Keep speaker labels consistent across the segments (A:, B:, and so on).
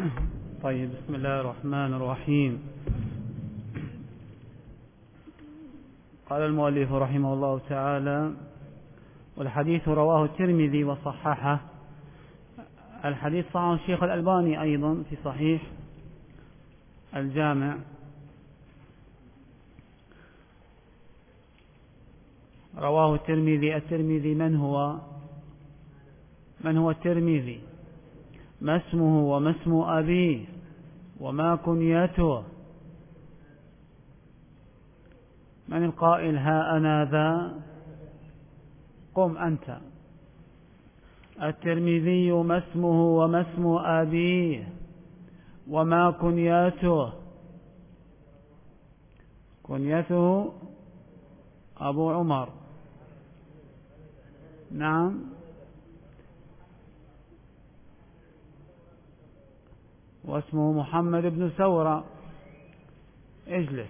A: طيب، بسم الله الرحمن الرحيم. قال المؤلف رحمه الله تعالى: والحديث رواه الترمذي وصححه. الحديث صححه الشيخ الألباني أيضا في صحيح الجامع. رواه الترمذي. الترمذي من هو الترمذي؟ ما اسمه وما اسم أبيه وما كنيته؟ من القائل ها أنا ذا؟ قم أنت. الترمذي ما اسمه وما اسم أبيه وما كنيته؟ كنيته أبو عمر. نعم. واسمه محمد بن ثورة. اجلس.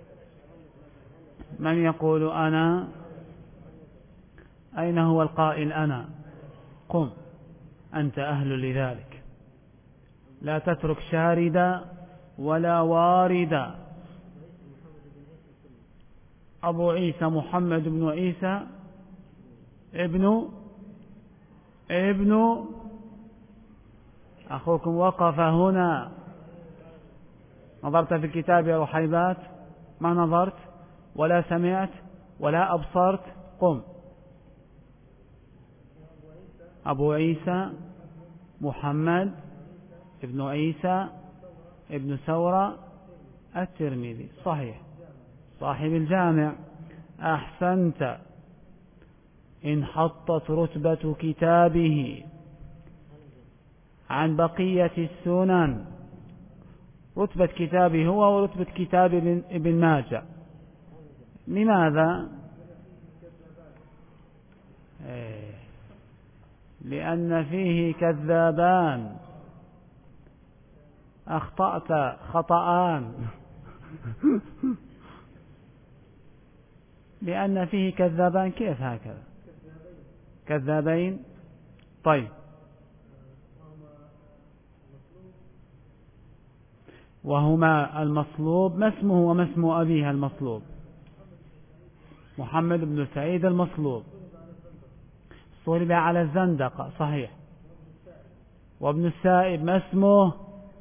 A: من يقول أنا؟ أين هو القائل أنا؟ قم أنت أهل لذلك. لا تترك شاردا ولا واردا. أبو عيسى محمد بن عيسى ابن أخوكم وقف هنا. نظرت في الكتاب يا رحيبات؟ ما نظرت ولا سمعت ولا أبصرت. قم. أبو عيسى محمد ابن عيسى ابن ثورة الترمذي. صحيح، صاحب الجامع. أحسنت. انحطت رتبة كتابه عن بقية السنن. رتبة كتابه هو ورتبة كتاب ابن ماجه. لماذا؟ لأن فيه كذابان. أخطأت خطأان. لأن فيه كذابان. كيف هكذا؟ كذابين. طيب، وهما المصلوب. ما اسمه وما اسم أبيه المصلوب؟ محمد بن سعيد المصلوب. صلب على الزندقة. صحيح. وابن السائب ما اسمه؟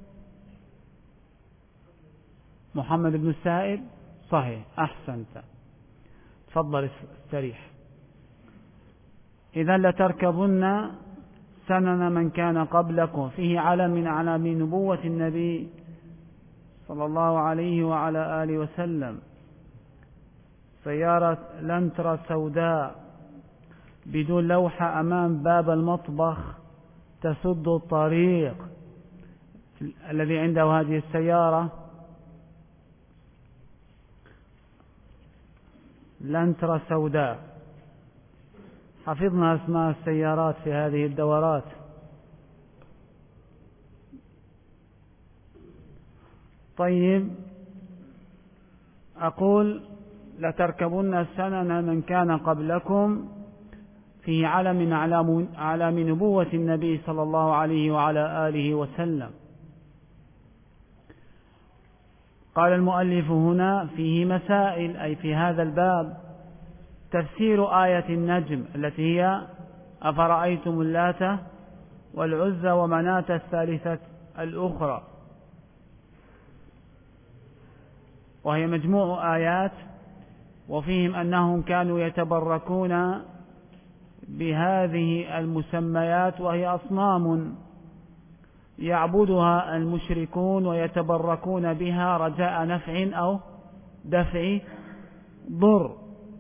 A: محمد بن السائب. صحيح، أحسنت. تفضل استريح. إذا لتركبن سنن من كان قبلكم. فيه علم من أعلام نبوة النبي صلى الله عليه وعلى آله وسلم. سيارة لانترا سوداء بدون لوحة أمام باب المطبخ تسد الطريق. الذي عنده هذه السيارة لانترا سوداء. حفظنا أسماء السيارات في هذه الدورات. طيب، أقول لتركبن سنن من كان قبلكم فيه علم من أعلام نبوة النبي صلى الله عليه وعلى آله وسلم. قال المؤلف هنا: فيه مسائل، أي في هذا الباب تفسير آية النجم التي هي أفرأيتم اللات والعزى ومناة الثالثة الأخرى، وهي مجموع آيات. وفيهم أنهم كانوا يتبركون بهذه المسميات، وهي أصنام يعبدها المشركون ويتبركون بها رجاء نفع أو دفع ضر.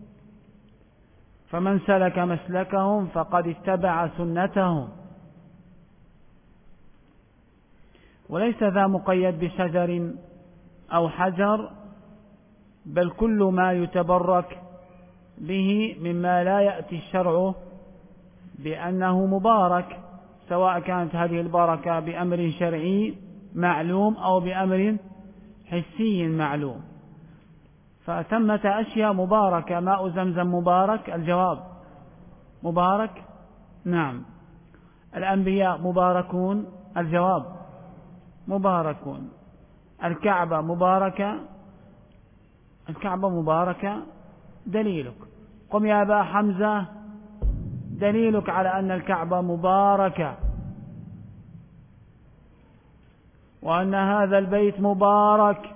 A: فمن سلك مسلكهم فقد اتبع سنتهم. وليس ذا مقيد بشجر أو حجر، بل كل ما يتبرك به مما لا يأتي الشرع بأنه مبارك، سواء كانت هذه البركة بأمر شرعي معلوم أو بأمر حسي معلوم. فثمة أشياء مباركة. ماء زمزم مبارك؟ الجواب مبارك. نعم. الأنبياء مباركون؟ الجواب مباركون. الكعبة مباركة، الكعبة مباركة، دليلك. قم يا أبا حمزة، دليلك على أن الكعبة مباركة وأن هذا البيت مبارك.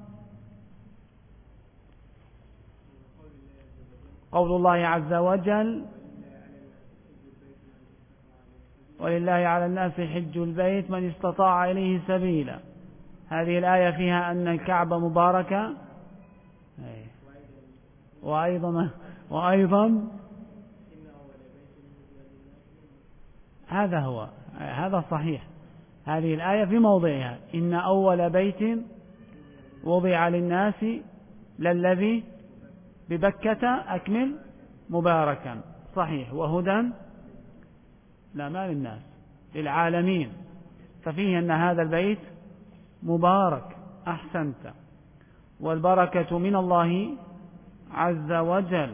A: قول الله عز وجل: ولله على الناس حج البيت من استطاع إليه سبيلا. هذه الآية فيها أن الكعبة مباركة، وأيضا هذا صحيح. هذه الآية في موضعها: إن أول بيت وضع للناس للذي ببكة أكمل مباركا، صحيح، وهدى لا ما للناس للعالمين، ففيه أن هذا البيت مبارك. أحسنت، والبركة من الله عز وجل.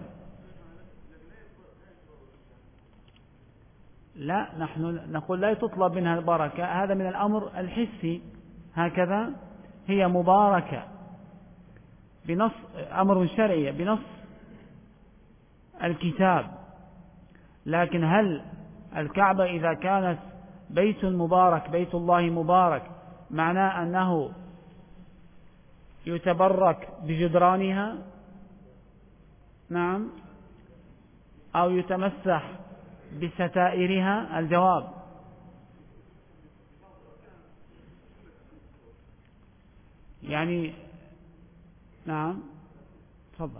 A: لا، نحن نقول لا تطلب منها البركة، هذا من الأمر الحسي، هكذا هي مباركة بنص أمر شرعي بنص الكتاب. لكن هل الكعبة إذا كانت بيت مبارك، بيت الله مبارك، معناه أنه يتبرك بجدرانها؟ نعم. أو يتمسح بستائرها؟ الجواب: يعني نعم. تفضل.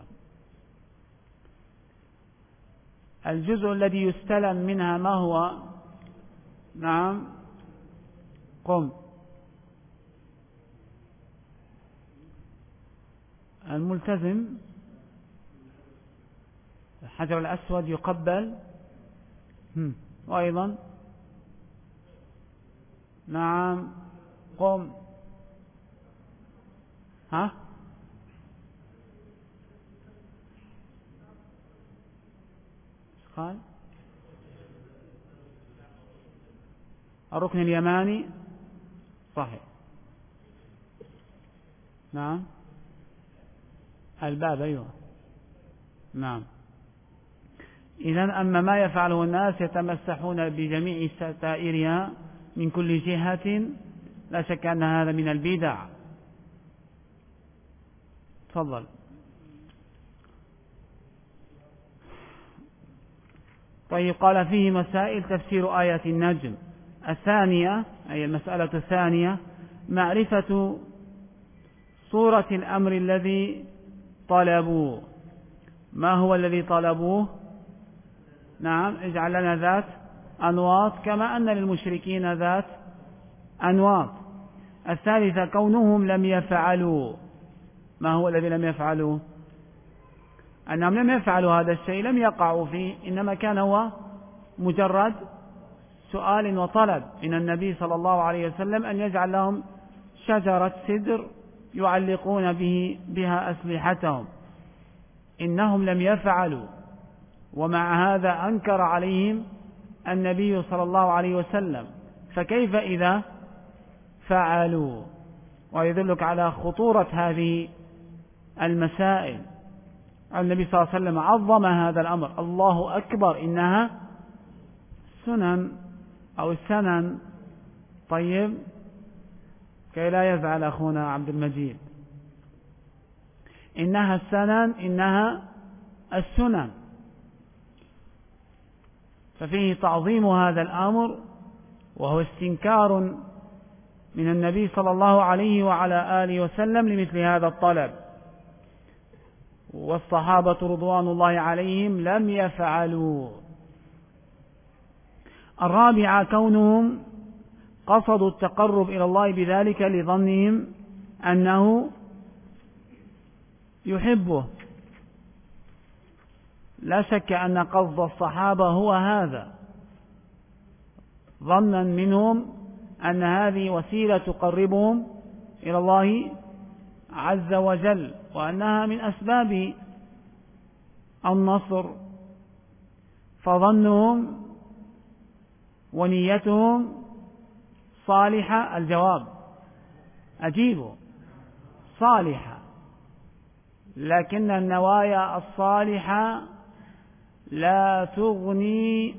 A: الجزء الذي يستلم منها ما هو؟ نعم، قم. الملتزم الحجر الأسود يقبل، وأيضا نعم، قم. ها؟ قال الركن اليماني، صحيح. نعم، الباب، أيوه، نعم. إذن أما ما يفعله الناس يتمسحون بجميع ستائرها من كل جهة، لا شك أن هذا من البدع. تفضل. طيب، قال فيه مسائل: تفسير آية النجم. الثانية، أي المسألة الثانية، معرفة صورة الأمر الذي طلبوه. ما هو الذي طلبوه؟ نعم، اجعل لنا ذات أنواط كما أن للمشركين ذات أنواط. الثالثة كونهم لم يفعلوا. ما هو الذي لم يفعلوا؟ أنهم لم يفعلوا هذا الشيء، لم يقعوا فيه، إنما كان هو مجرد سؤال وطلب من النبي صلى الله عليه وسلم أن يجعل لهم شجرة سدر يعلقون بها أسلحتهم. إنهم لم يفعلوا، ومع هذا أنكر عليهم النبي صلى الله عليه وسلم، فكيف إذا فعلوا؟ ويدلك على خطورة هذه المسائل. النبي صلى الله عليه وسلم عظم هذا الأمر: الله أكبر، إنها سنن أو السنن. طيب، كي لا يزعل أخونا عبد المجيد، إنها السنن، إنها السنن. ففيه تعظيم هذا الأمر، وهو استنكار من النبي صلى الله عليه وعلى آله وسلم لمثل هذا الطلب. والصحابة رضوان الله عليهم لم يفعلوا. الرابعة كونهم قصدوا التقرب إلى الله بذلك لظنهم أنه يحبه. لا شك أن قصد الصحابة هو هذا، ظنا منهم أن هذه وسيلة تقربهم إلى الله عز وجل، وأنها من أسباب النصر. فظنهم ونيتهم صالحة. الجواب: أجيبوا صالحة، لكن النوايا الصالحة لا تغني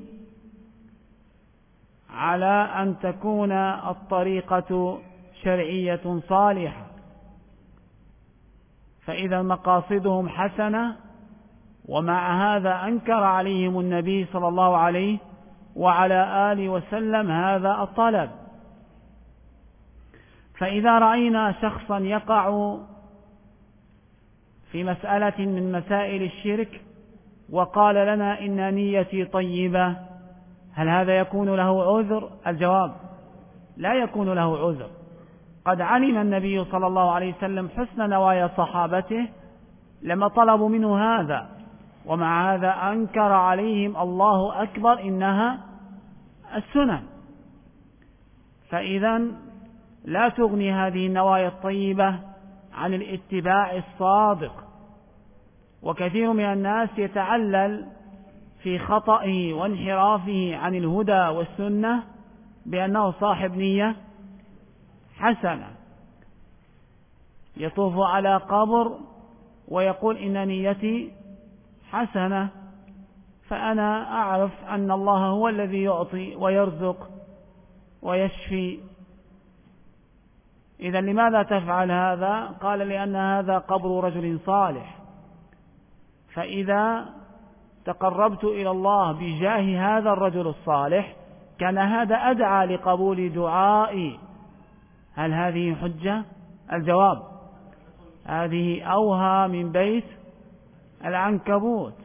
A: على أن تكون الطريقة شرعية صالحة. فإذا مقاصدهم حسنة، ومع هذا أنكر عليهم النبي صلى الله عليه وعلى آله وسلم هذا الطلب. فإذا رأينا شخصا يقع في مسألة من مسائل الشرك وقال لنا إن نيتي طيبة، هل هذا يكون له عذر؟ الجواب: لا يكون له عذر. قد علم النبي صلى الله عليه وسلم حسن نوايا صحابته لما طلبوا منه هذا، ومع هذا أنكر عليهم الله أكبر إنها السنن. فإذا لا تغني هذه النوايا الطيبة عن الاتباع الصادق. وكثير من الناس يتعلل في خطئه وانحرافه عن الهدى والسنة بأنه صاحب نية حسنة، يطوف على قبر ويقول إن نيتي حسنة، فأنا أعرف أن الله هو الذي يعطي ويرزق ويشفي. إذا لماذا تفعل هذا؟ قال: لأن هذا قبر رجل صالح، فإذا تقربت إلى الله بجاه هذا الرجل الصالح كان هذا أدعى لقبول دعائي. هل هذه حجة؟ الجواب: هذه أوهى من بيت العنكبوت.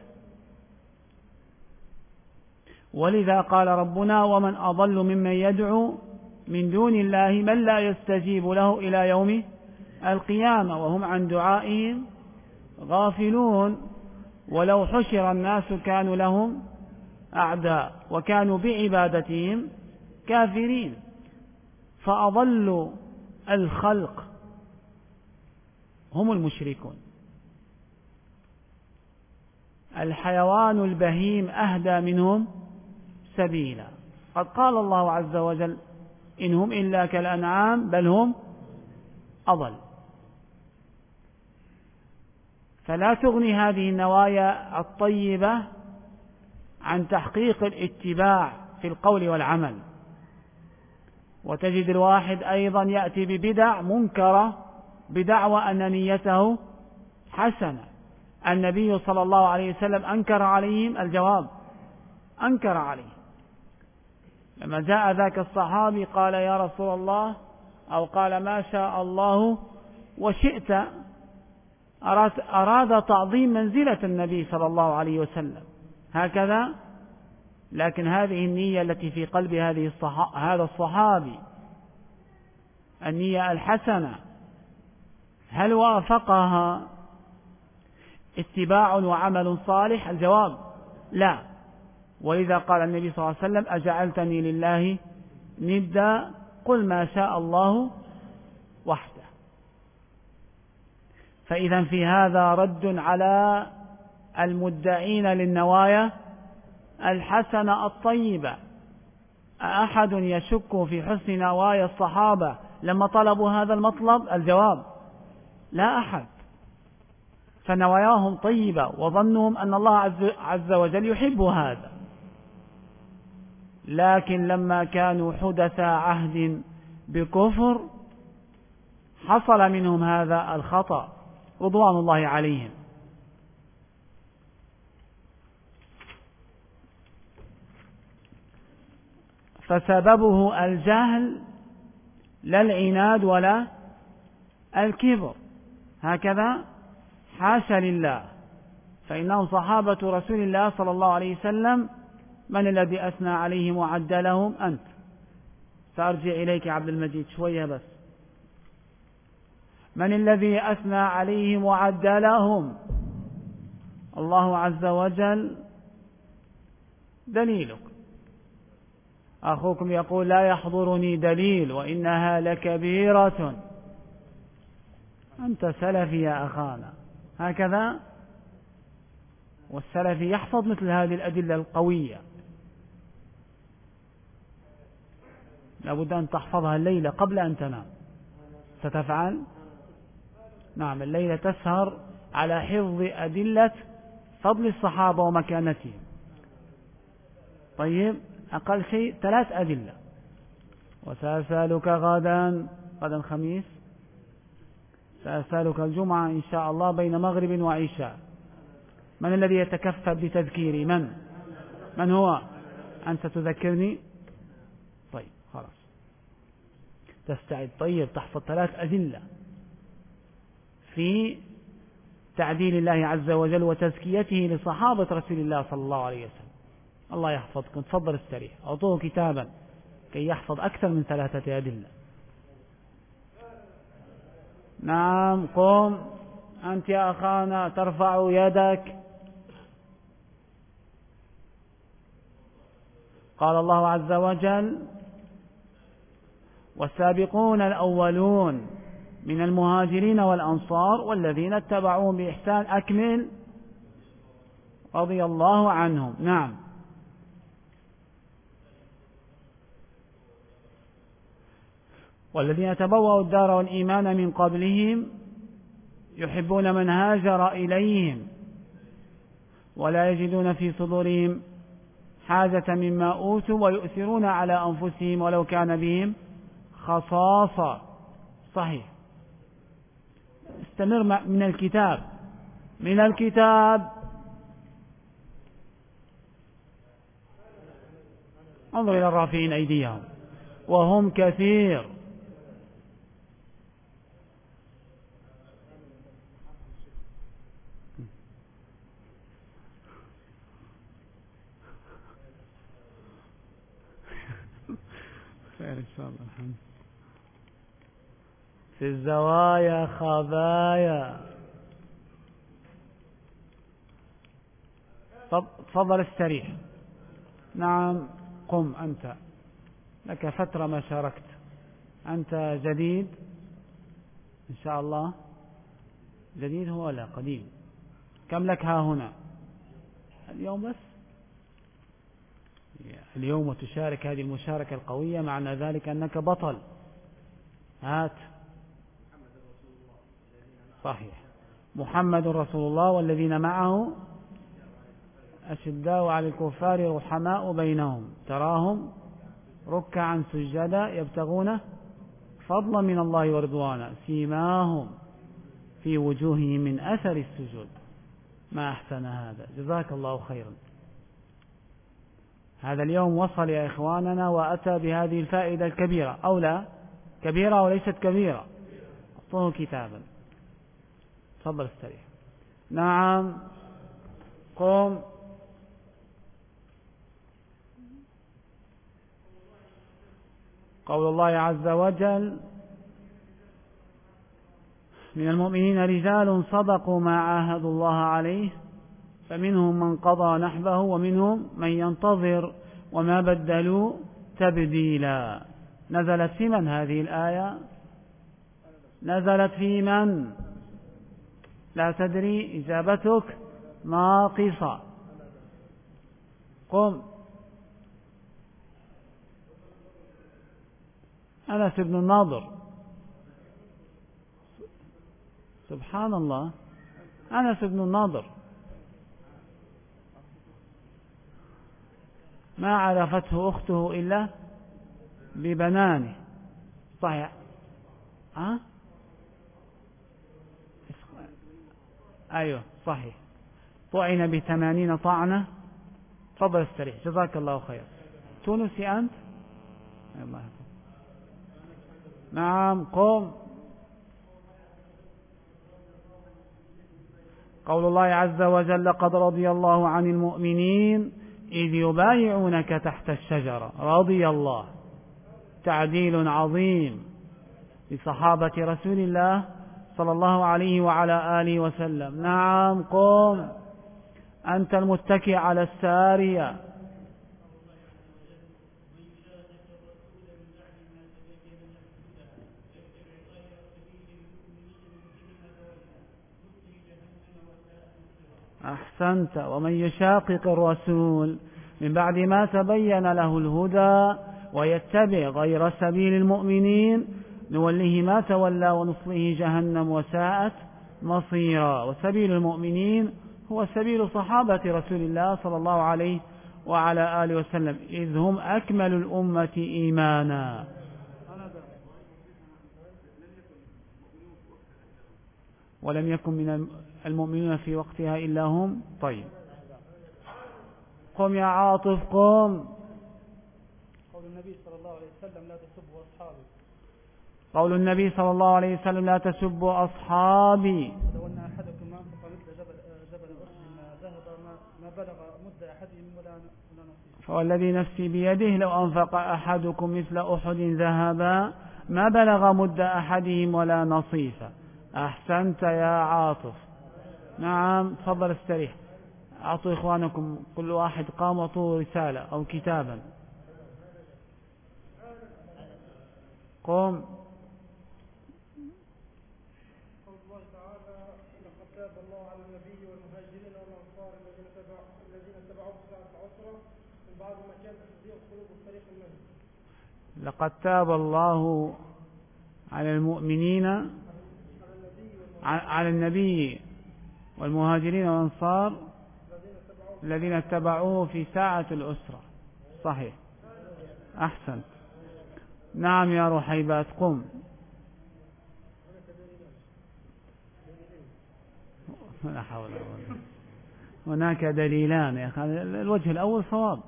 A: ولذا قال ربنا: ومن أضل ممن يدعو من دون الله من لا يستجيب له إلى يوم القيامة وهم عن دعائهم غافلون. ولو حشر الناس كانوا لهم أعداء وكانوا بعبادتهم كافرين. فأضل الخلق هم المشركون. الحيوان البهيم أهدى منهم سبيلا. قد قال الله عز وجل: إن هم إلا كالأنعام بل هم أضل. فلا تغني هذه النوايا الطيبة عن تحقيق الاتباع في القول والعمل. وتجد الواحد أيضا يأتي ببدع منكرة بدعوى أن نيته حسنة. النبي صلى الله عليه وسلم أنكر عليهم. الجواب: أنكر عليهم. لما جاء ذاك الصحابي قال: يا رسول الله، أو قال: ما شاء الله وشئت، أراد تعظيم منزلة النبي صلى الله عليه وسلم هكذا. لكن هذه النية التي في قلب هذا الصحابي، النية الحسنة، هل وافقها اتباع وعمل صالح؟ الجواب: لا. وإذا قال النبي صلى الله عليه وسلم: أجعلتني لله ندا قل ما شاء الله وحده. فإذا في هذا رد على المدعين للنوايا الحسنة الطيبة. أحد يشك في حسن نوايا الصحابة لما طلبوا هذا المطلب؟ الجواب: لا أحد. فنواياهم طيبة وظنهم أن الله عز وجل يحب هذا. لكن لما كانوا حدث عهد بكفر حصل منهم هذا الخطأ رضوان الله عليهم. فسببه الجهل لا العناد ولا الكبر، هكذا حاشا لله. فإنهم صحابة رسول الله صلى الله عليه وسلم. من الذي أثنى عليهم وعدلهم؟ أنت. سأرجع إليك عبد المجيد شوية بس. من الذي أثنى عليهم وعدلهم؟ الله عز وجل. دليلك. أخوكم يقول: لا يحضرني دليل وإنها لكبيرة. أنت سلفي يا أخانا، هكذا. والسلفي يحفظ مثل هذه الأدلة القوية، لابد أن تحفظها الليلة قبل أن تنام. ستفعل؟ نعم، الليلة تسهر على حفظ أدلة فضل الصحابة ومكانتهم. طيب، أقل شيء 3 أدلة. وسأسألك غدا الخميس، سأسألك الجمعة إن شاء الله بين مغرب وعشاء. من الذي يتكفل بتذكيري؟ من هو؟ أنت تذكرني؟ طيب خلاص، تستعد. طيب، تحفظ 3 أدلة في تعديل الله عز وجل وتزكيته لصحابة رسول الله صلى الله عليه وسلم. الله يحفظكم. تفضل استريح. أعطوه كتابا كي يحفظ أكثر من 3 أدلة. نعم، قم أنت يا أخانا، ترفع يدك. قال الله عز وجل: والسابقون الأولون من المهاجرين والأنصار والذين اتبعوهم بإحسان. أكمل. رضي الله عنهم. نعم. والذين تبوأوا الدار والإيمان من قبلهم يحبون من هاجر إليهم ولا يجدون في صدورهم حاجة مما أوتوا ويؤثرون على أنفسهم ولو كان بهم خصاصة. صحيح. استمر من الكتاب. انظر إلى الرافعين أيديهم وهم كثير. خير إن شاء الله. الحمد. في الزوايا خبايا. تفضل استريح. نعم، قم أنت، لك فترة ما شاركت. أنت جديد إن شاء الله. جديد هو ولا قديم؟ كم لك ها هنا؟ اليوم بس. اليوم وتشارك هذه المشاركة القوية، معنى ذلك أنك بطل. هات. صحيح. محمد رسول الله والذين معه أشداء على الكفار رحماء بينهم تراهم ركعا سجدا يبتغون فضلا من الله ورضوانا سيماهم في وجوههم من أثر السجود. ما أحسن هذا. جزاك الله خيرا. هذا اليوم وصل يا إخواننا وأتى بهذه الفائدة الكبيرة، أو لا كبيرة وليست كبيرة. أعطوه كتابا. تفضل استريح. نعم، قم. قول الله عز وجل: من المؤمنين رجال صدقوا ما عاهدوا الله عليه فمنهم من قضى نحبه ومنهم من ينتظر وما بدلوا تبديلا. نزلت في من هذه الآية؟ نزلت في من؟ لا تدري، إجابتك ناقصة. قم. أنس بن النضر. سبحان الله، أنس بن النضر ما عرفته أخته إلا ببنانه. صحيح. أيوه صحيح. طعن ب80 طعنة. تفضل استريح. جزاك الله خير. تونسي أنت؟ الله. نعم، قم. قول الله عز وجل: لقد رضي الله عن المؤمنين إذ يبايعونك تحت الشجرة. رضي الله، تعديل عظيم لصحابة رسول الله صلى الله عليه وعلى آله وسلم. نعم، قم. أنت المتكئ على السارية. أحسنت. ومن يشاقق الرسول من بعد ما تبين له الهدى ويتبع غير سبيل المؤمنين نوليه ما تولى ونصليه جهنم وساءت مصيرا. وسبيل المؤمنين هو سبيل صحابة رسول الله صلى الله عليه وعلى آله وسلم، إذ هم أكمل الأمة إيمانا. ولم يكن من المؤمنين في وقتها إلا هم. طيب قم يا عاطف قم.
B: قول النبي صلى الله عليه وسلم لا تسبوا أصحابي.
A: قول النبي صلى الله عليه وسلم لا تسبوا أصحابي.
B: لو أن أحدكم أنفق مثل جبل أحد ما ذهب ما بلغ مد أحدهم ولا نصيف.
A: فوالذي نفسي بيده لو أنفق أحدكم مثل أحد ذهبا ما بلغ مد أحدهم ولا نصيفا. أحسنت يا عاطف. نعم تفضل استريح. أعطوا إخوانكم كل واحد قام وطوا رسالة أو كتابا. قم.
B: قول الله تعالى لقد تاب الله على النبي والمهاجرين والأنصار الذين اتبعوه في ساعة العسرة من بعد ما كان تزيغ قلوب فريق منهم.
A: لقد تاب الله على المؤمنين على النبي والمهاجرين والأنصار الذين اتبعوه في ساعة الأسرة. صحيح أحسنت. نعم يا رحيبات قم. لا حول ولا قوة. هناك دليلان يا أخي. الوجه الأول صواب.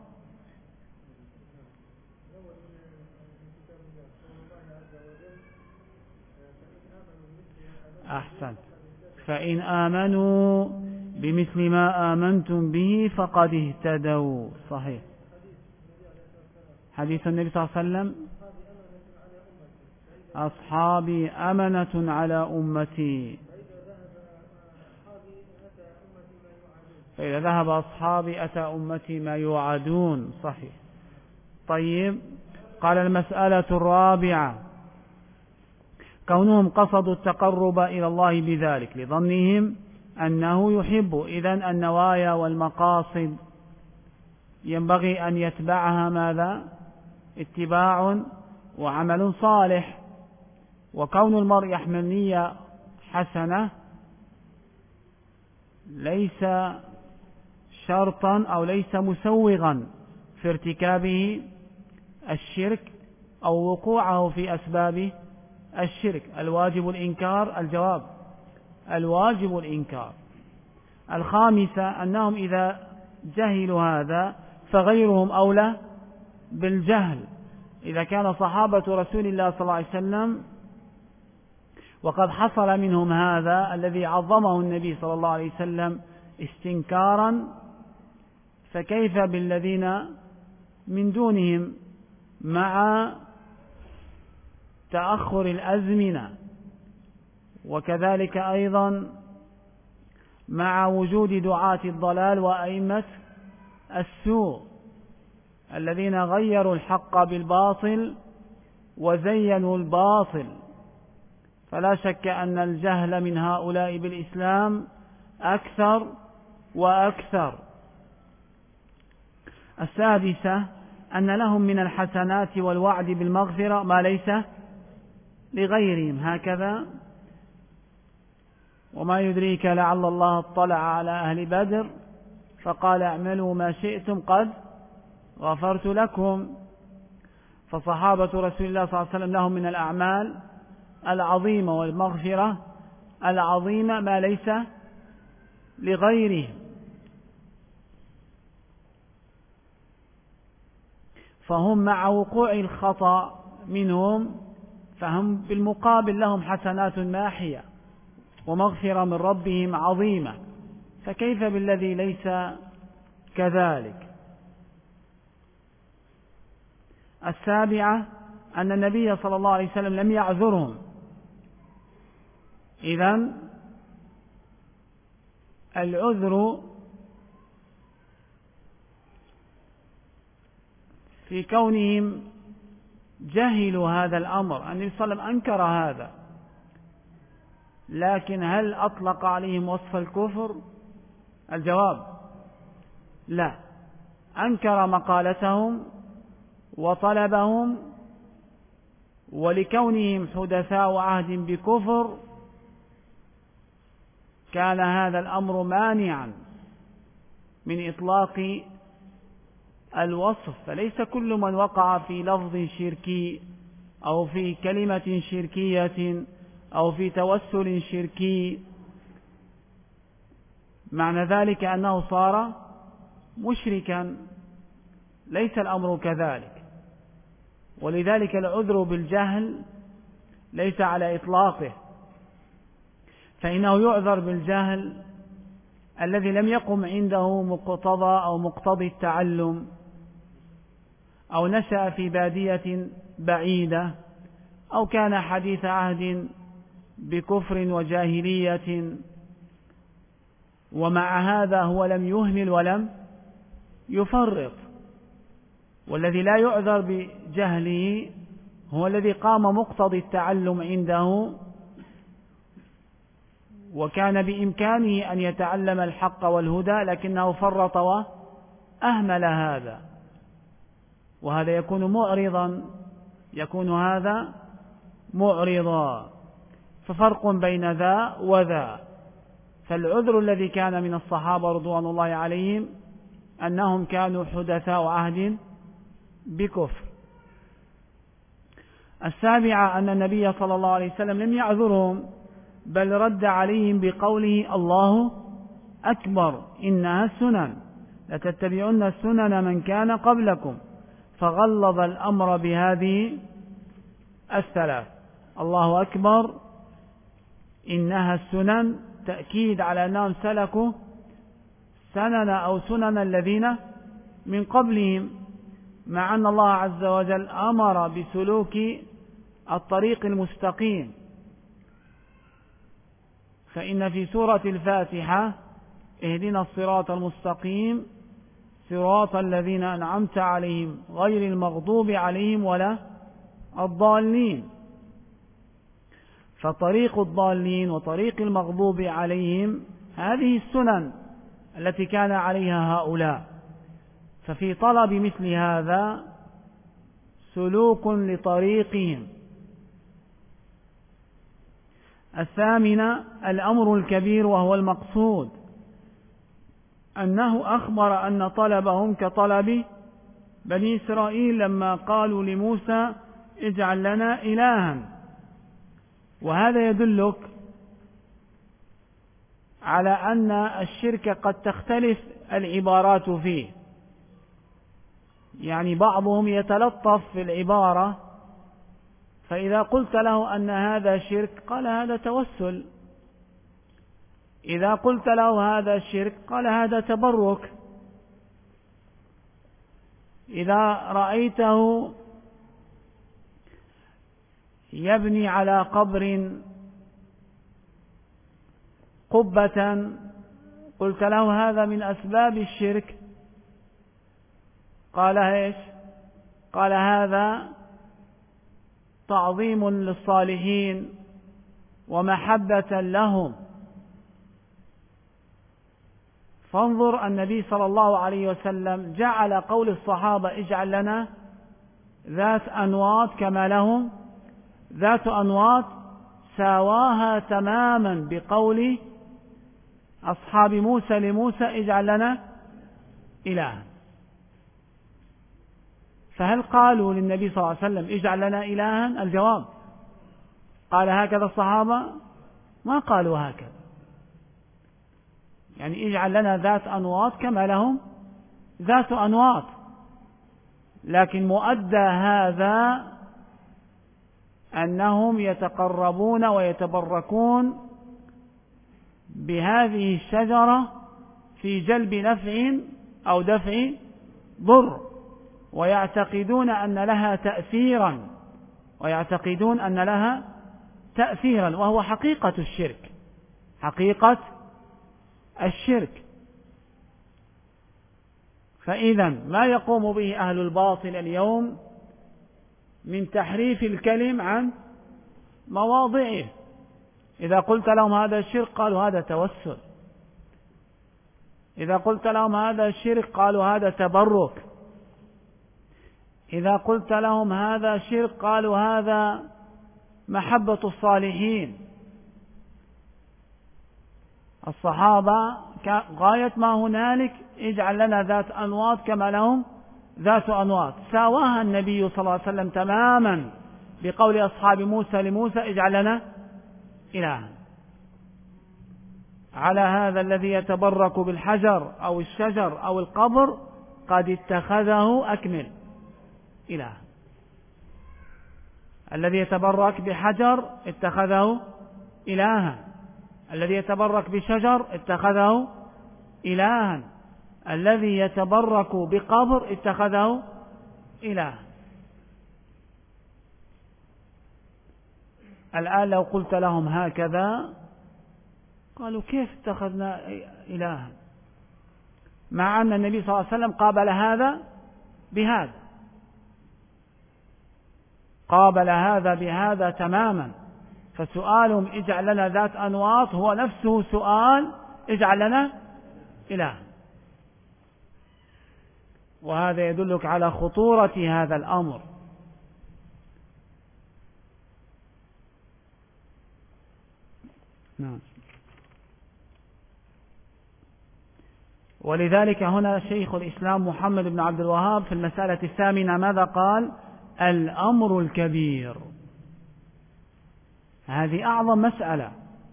A: أحسنت. فإن آمنوا بمثل ما آمنتم به فقد اهتدوا. صحيح. حديث النبي صلى الله عليه وسلم أصحابي أمنة على أمتي فإذا ذهب أصحابي أتى أمتي ما يوعدون. صحيح. طيب قال المسألة الرابعة كونهم قصدوا التقرب إلى الله بذلك لظنهم أنه يحب. إذن النوايا والمقاصد ينبغي أن يتبعها ماذا؟ اتباع وعمل صالح. وكون المرء يحمل نية حسنة ليس شرطا أو ليس مسوغا في ارتكابه الشرك أو وقوعه في أسباب الشرك. الواجب الإنكار. الجواب الواجب الإنكار. الخامسة أنهم إذا جهلوا هذا فغيرهم أولى بالجهل. إذا كان صحابة رسول الله صلى الله عليه وسلم وقد حصل منهم هذا الذي عظمه النبي صلى الله عليه وسلم استنكارا، فكيف بالذين من دونهم مع تأخر الأزمنة، وكذلك أيضا مع وجود دعاة الضلال وأئمة السوء الذين غيروا الحق بالباطل وزينوا الباطل. فلا شك أن الجهل من هؤلاء بالإسلام أكثر وأكثر. السادسة أن لهم من الحسنات والوعد بالمغفرة ما ليس لغيرهم. هكذا وما يدريك لعل الله اطلع على أهل بدر فقال اعملوا ما شئتم قد غفرت لكم. فصحابة رسول الله صلى الله عليه وسلم لهم من الأعمال العظيمة والمغفرة العظيمة ما ليس لغيرهم. فهم مع وقوع الخطأ منهم فهم بالمقابل لهم حسنات ماحية ومغفرة من ربهم عظيمة، فكيف بالذي ليس كذلك؟ السابعة أن النبي صلى الله عليه وسلم لم يعذرهم. إذن العذر في كونهم جهلوا هذا الأمر. النبي صلى الله عليه وسلم أنكر هذا، لكن هل أطلق عليهم وصف الكفر؟ الجواب لا، أنكر مقالتهم وطلبهم ولكونهم حدثاء عهد بكفر كان هذا الأمر مانعا من إطلاق الوصف. فليس كل من وقع في لفظ شركي أو في كلمة شركية أو في توسل شركي معنى ذلك أنه صار مشركا، ليس الأمر كذلك. ولذلك العذر بالجهل ليس على إطلاقه، فإنه يعذر بالجهل الذي لم يقم عنده مقتضى أو مقتضي التعلم، أو نشأ في بادية بعيدة، أو كان حديث عهد بكفر وجاهلية، ومع هذا هو لم يهمل ولم يفرط. والذي لا يعذر بجهله هو الذي قام مقتضي التعلم عنده وكان بإمكانه أن يتعلم الحق والهدى، لكنه فرط وأهمل هذا، وهذا يكون هذا معرضا. ففرق بين ذا وذا. فالعذر الذي كان من الصحابة رضوان الله عليهم أنهم كانوا حدثاء عهد بكفر. السابعة أن النبي صلى الله عليه وسلم لم يعذرهم، بل رد عليهم بقوله: الله أكبر، إنها السنن، لتتبعن السنن من كان قبلكم. فغلظ الأمر بهذه الثلاث: الله أكبر، إنها السنن، تأكيد على أنهم سلكوا سنن أو سنن الذين من قبلهم، مع أن الله عز وجل أمر بسلوك الطريق المستقيم. فإن في سورة الفاتحة: اهدنا الصراط المستقيم صراط الذين أنعمت عليهم غير المغضوب عليهم ولا الضالين. فطريق الضالين وطريق المغضوب عليهم هذه السنن التي كان عليها هؤلاء. ففي طلب مثل هذا سلوك لطريقهم. الثامنة الأمر الكبير وهو المقصود، أنه أخبر أن طلبهم كطلب بني إسرائيل لما قالوا لموسى: اجعل لنا إلها. وهذا يدلك على أن الشرك قد تختلف العبارات فيه، يعني بعضهم يتلطف في العبارة، فإذا قلت له أن هذا شرك قال هذا توسل، إذا قلت له هذا شرك قال هذا تبرك، إذا رأيته يبني على قبر قبة قلت له هذا من أسباب الشرك، قال ايش؟ قال هذا تعظيم للصالحين ومحبة لهم. فانظر النبي صلى الله عليه وسلم جعل قول الصحابة اجعل لنا ذات أنواط كما لهم ذات أنواط ساواها تماما بقول أصحاب موسى لموسى اجعل لنا إلها. فهل قالوا للنبي صلى الله عليه وسلم اجعل لنا إلها؟ الجواب: قال هكذا الصحابة؟ ما قالوا هكذا، يعني اجعل لنا ذات أنواط كما لهم ذات أنواط، لكن مؤدى هذا أنهم يتقربون ويتبركون بهذه الشجرة في جلب نفع أو دفع ضر، ويعتقدون أن لها تأثيرا، وهو حقيقة الشرك. فإذا ما يقوم به أهل الباطل اليوم من تحريف الكلم عن مواضعه، إذا قلت لهم هذا الشرك قالوا هذا توسل، إذا قلت لهم هذا الشرك قالوا هذا تبرك، إذا قلت لهم هذا شرك قالوا هذا محبة الصالحين. الصحابة غاية ما هنالك اجعل لنا ذات أنواط كما لهم ذات أنواط، ساواها النبي صلى الله عليه وسلم تماما بقول أصحاب موسى لموسى اجعل لنا إلها. على هذا الذي يتبرك بالحجر أو الشجر أو القبر قد اتخذه أكمل إله. الذي يتبرك بحجر اتخذه إلها، الذي يتبرك بشجر اتخذه إلها، الذي يتبرك بقبر اتخذه إله. الآن لو قلت لهم هكذا قالوا كيف اتخذنا إلها، مع أن النبي صلى الله عليه وسلم قابل هذا بهذا، قابل هذا بهذا تماما. فسؤالهم اجعل لنا ذات أنواط هو نفسه سؤال اجعل لنا إله. وهذا يدلك على خطورة هذا الأمر. نعم. ولذلك هنا شيخ الإسلام محمد بن عبد الوهاب في المسألة الثامنة ماذا قال؟ الأمر الكبير. هذه أعظم مسألة.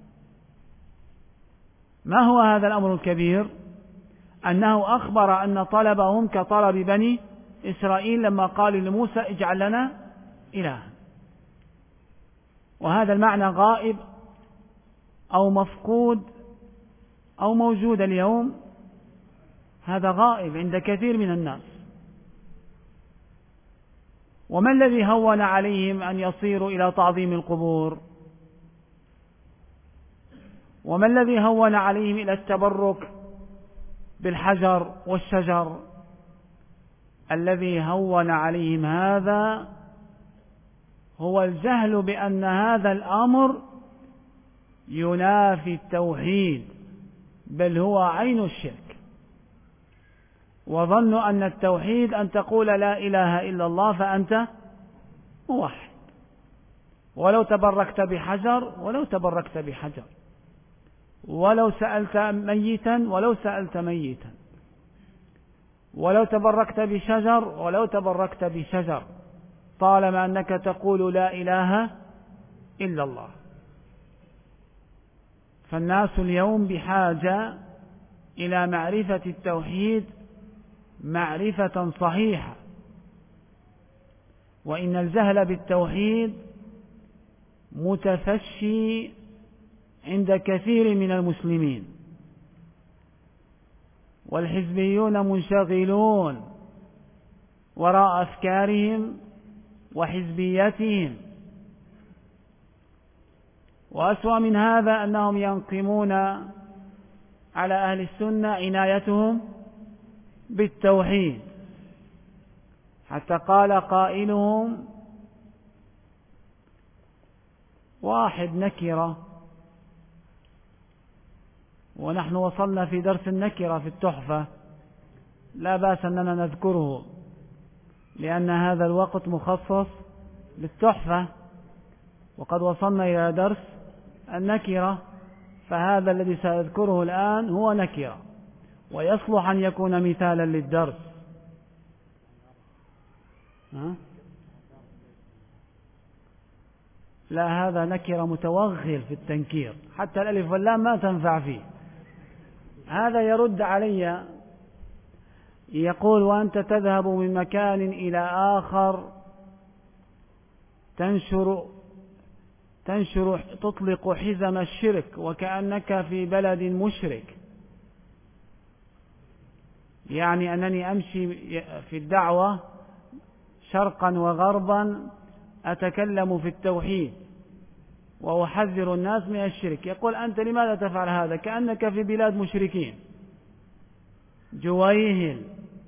A: ما هو هذا الأمر الكبير؟ أنه أخبر أن طلبهم كطلب بني إسرائيل لما قالوا لموسى اجعل لنا إله. وهذا المعنى غائب أو مفقود أو موجود اليوم، هذا غائب عند كثير من الناس. وما الذي هون عليهم أن يصيروا إلى تعظيم القبور؟ وما الذي هون عليهم إلى التبرك بالحجر والشجر؟ الذي هون عليهم هذا هو الجهل بأن هذا الأمر ينافي التوحيد، بل هو عين الشرك. وظنوا أن التوحيد أن تقول لا إله إلا الله فأنت موحد، ولو تبركت بحجر ولو تبركت بحجر، ولو سألت ميتا ولو سألت ميتا، ولو تبركت بشجر ولو تبركت بشجر، طالما أنك تقول لا إله إلا الله. فالناس اليوم بحاجة إلى معرفة التوحيد معرفة صحيحة. وإن الجهل بالتوحيد متفشي عند كثير من المسلمين، والحزبيون منشغلون وراء أفكارهم وحزبيتهم. وأسوأ من هذا أنهم ينقمون على أهل السنة عنايتهم بالتوحيد، حتى قال قائلهم واحد نكرة، ونحن وصلنا في درس النكرة في التحفة، لا بأس أننا نذكره لأن هذا الوقت مخصص للتحفة، وقد وصلنا إلى درس النكرة، فهذا الذي سأذكره الآن هو نكرة ويصلح أن يكون مثالا للدرس. لا، هذا نكرة متوغل في التنكير، حتى الألف واللام ما تنفع فيه. هذا يرد علي يقول وأنت تذهب من مكان إلى آخر تطلق حزم الشرك وكأنك في بلد مشرك. يعني أنني أمشي في الدعوة شرقا وغربا أتكلم في التوحيد وأحذر الناس من الشرك. يقول أنت لماذا تفعل هذا؟ كأنك في بلاد مشركين. جويهل،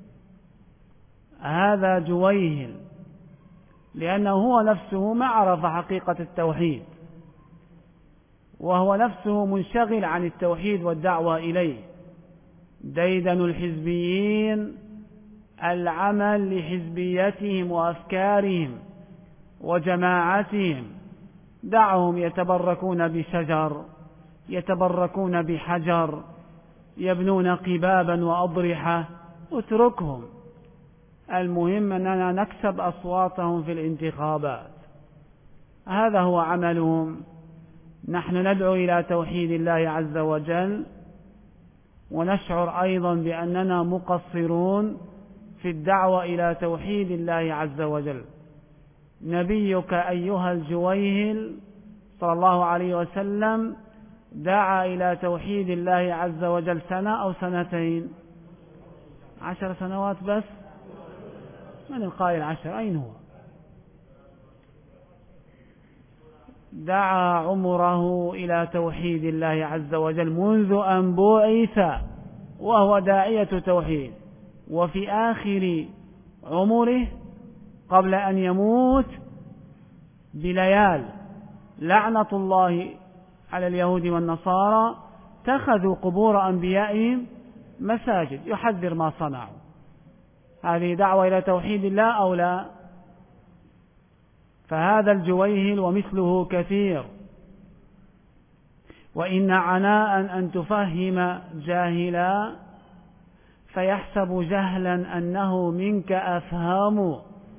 A: هذا جويهل، لأنه هو نفسه ما عرف حقيقة التوحيد، وهو نفسه منشغل عن التوحيد والدعوة إليه. ديدن الحزبيين العمل لحزبيتهم وأفكارهم وجماعتهم. دعهم يتبركون بشجر، يتبركون بحجر، يبنون قبابا وأضرحة، اتركهم. المهم أننا نكسب أصواتهم في الانتخابات، هذا هو عملهم. نحن ندعو إلى توحيد الله عز وجل، ونشعر أيضا بأننا مقصرون في الدعوة إلى توحيد الله عز وجل. نبيك أيها الجويهل صلى الله عليه وسلم دعا إلى توحيد الله عز وجل سنة أو سنتين؟ 10 سنوات بس. من القائل 10؟ أين هو؟ دعا عمره إلى توحيد الله عز وجل منذ أن بعث وهو داعية توحيد، وفي آخر عمره قبل أن يموت بليال لعنة الله على اليهود والنصارى اتخذوا قبور أنبيائهم مساجد، يحذر ما صنعوا. هذه دعوة إلى توحيد الله أو لا؟ فهذا الجويهل ومثله كثير. وإن عناء أن تفهم جاهلا فيحسب جهلا أنه منك أفهم،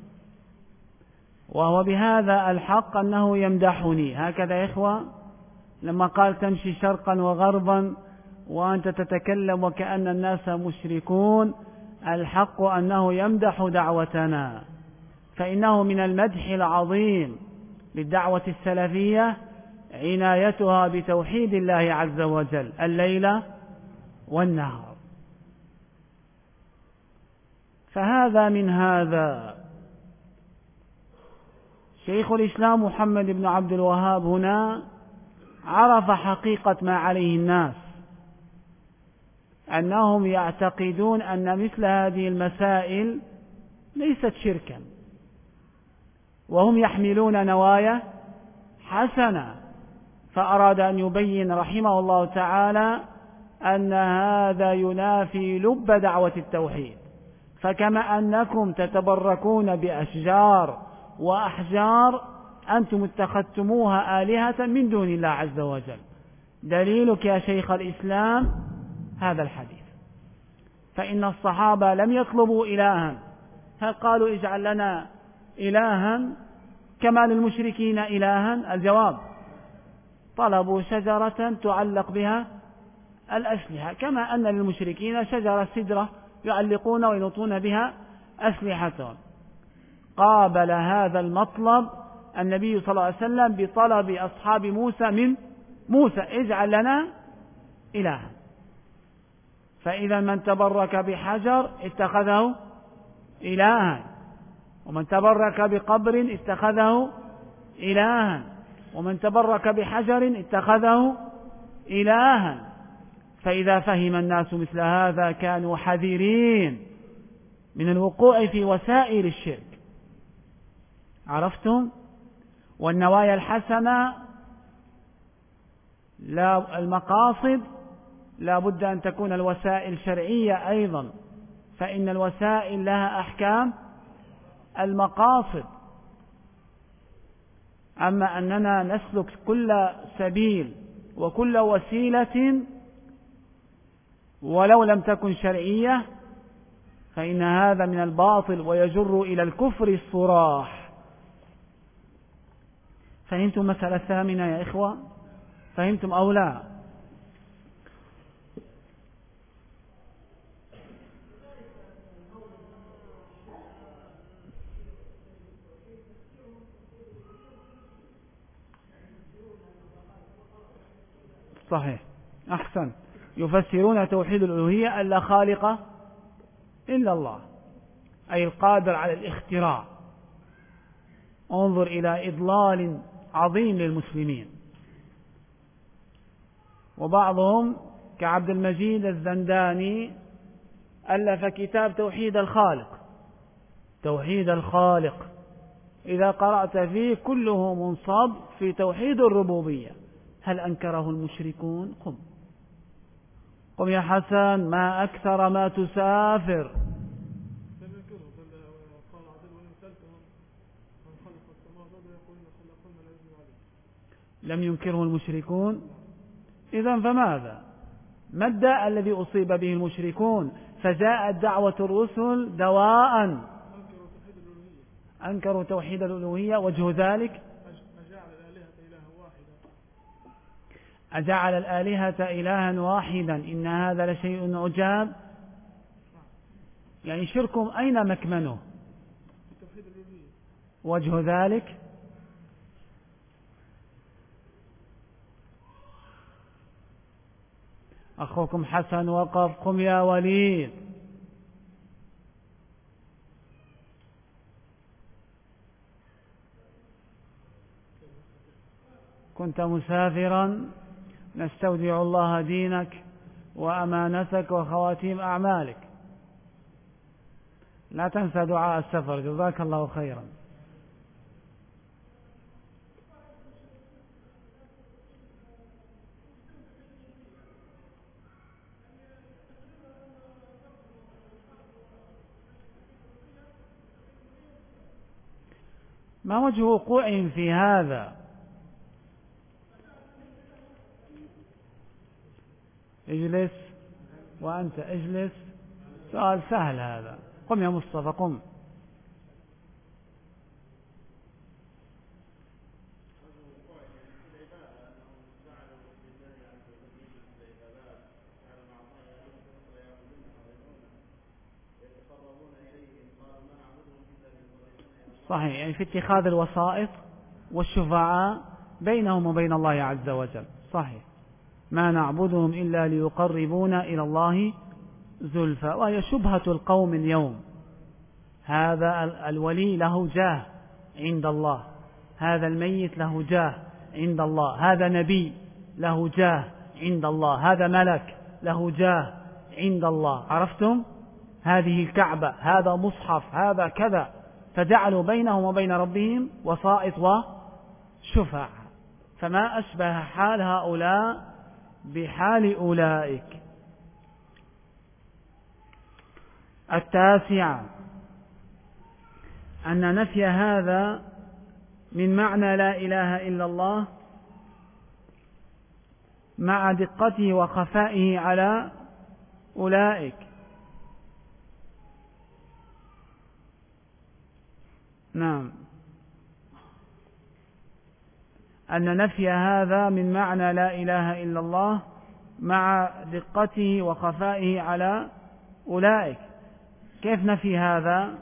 A: وهو بهذا الحق أنه يمدحني. هكذا يا إخوة، لما قال تمشي شرقا وغربا وأنت تتكلم وكأن الناس مشركون، الحق أنه يمدح دعوتنا، فإنه من المدح العظيم للدعوة السلفية عنايتها بتوحيد الله عز وجل الليل والنهار. فهذا من هذا. شيخ الإسلام محمد بن عبد الوهاب هنا عرف حقيقة ما عليه الناس، أنهم يعتقدون أن مثل هذه المسائل ليست شركا، وهم يحملون نوايا حسنة. فأراد أن يبين رحمه الله تعالى أن هذا ينافي لب دعوة التوحيد. فكما أنكم تتبركون بأشجار وأحجار، أنتم اتخذتموها آلهة من دون الله عز وجل. دليلك يا شيخ الإسلام هذا الحديث. فإن الصحابة لم يطلبوا إلها، هل قالوا اجعل لنا إلها كما للمشركين إلها؟ الجواب طلبوا شجرة تعلق بها الأسلحة، كما أن للمشركين شجرة سدرة يعلقون وينطون بها أسلحتهم. قابل هذا المطلب النبي صلى الله عليه وسلم بطلب أصحاب موسى من موسى اجعل لنا إلها. فإذا من تبرك بحجر اتخذه إلها، ومن تبرك بقبر اتخذه إلها، ومن تبرك بحجر اتخذه إلها. فإذا فهم الناس مثل هذا كانوا حذرين من الوقوع في وسائل الشرك. عرفتم؟ والنوايا الحسنة لا المقاصد لا بد أن تكون الوسائل شرعية أيضا، فإن الوسائل لها أحكام المقاصد. أما أننا نسلك كل سبيل وكل وسيلة ولو لم تكن شرعية فإن هذا من الباطل ويجر إلى الكفر الصراح. فهمتم مسألة ثامنة يا إخوة؟ فهمتم أو لا؟ صحيح، أحسن. يفسرون توحيد الألوهية أن لا خالق إلا الله، أي القادر على الاختراع. انظر إلى إضلال عظيم للمسلمين. وبعضهم كعبد المجيد الزنداني ألف كتاب توحيد الخالق. توحيد الخالق إذا قرأت فيه كله منصب في توحيد الربوبية. هل أنكره المشركون؟ قم يا حسن، ما أكثر ما تسافر. لم ينكره المشركون. إذن فماذا؟ ما الداء الذي أصيب به المشركون فجاءت دعوة الرسل دواء؟ أنكروا توحيد الألوهية. وجه ذلك أجعل الآلهة إلها واحدا إن هذا لشيء عجاب. يعني شركم أين مكمنه؟ وجه ذلك أخوكم حسن وقف. قم يا وليد. كنت مسافرا، نستودع الله دينك وأمانتك وخواتيم أعمالك. لا تنسى دعاء السفر، جزاك الله خيرا. ما وجه وقوعهم في هذا؟ اجلس وأنت اجلس. سؤال سهل هذا. قم يا مصطفى قم. صحيح، يعني في اتخاذ الوسائط والشفعاء بينهم وبين الله عز وجل. صحيح، ما نعبدهم إلا ليقربونا إلى الله زلفى، وهي شبهة القوم اليوم. هذا الولي له جاه عند الله، هذا الميت له جاه عند الله، هذا نبي له جاه عند الله، هذا ملك له جاه عند الله. عرفتم؟ هذه الكعبة، هذا مصحف، هذا كذا، فجعلوا بينهم وبين ربهم وسائط وشفع. فما أشبه حال هؤلاء بحال أولئك. التاسعة أن نفي هذا من معنى لا إله إلا الله مع دقته وخفائه على أولئك. نعم، أن نفي هذا من معنى لا إله إلا الله مع دقته وخفائه على أولئك. كيف نفي هذا؟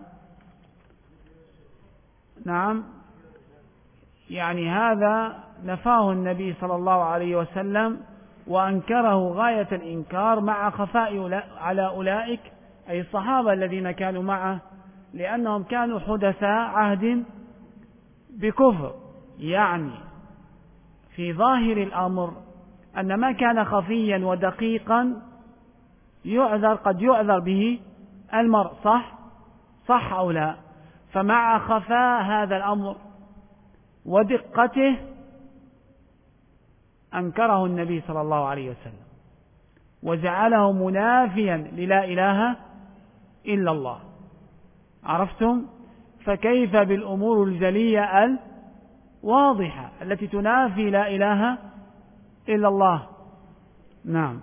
A: نعم، يعني هذا نفاه النبي صلى الله عليه وسلم وأنكره غاية الإنكار مع خفاء على أولئك، أي الصحابة الذين كانوا معه، لأنهم كانوا حدثاء عهد بكفر. يعني في ظاهر الأمر أن ما كان خفيا ودقيقا يعذر، قد يعذر به المرء، صح أو لا؟ فمع خفاء هذا الأمر ودقته أنكره النبي صلى الله عليه وسلم وجعله منافيا للا إله إلا الله. عرفتم؟ فكيف بالأمور الجلية الواضحة التي تنافي لا إله إلا الله؟ نعم.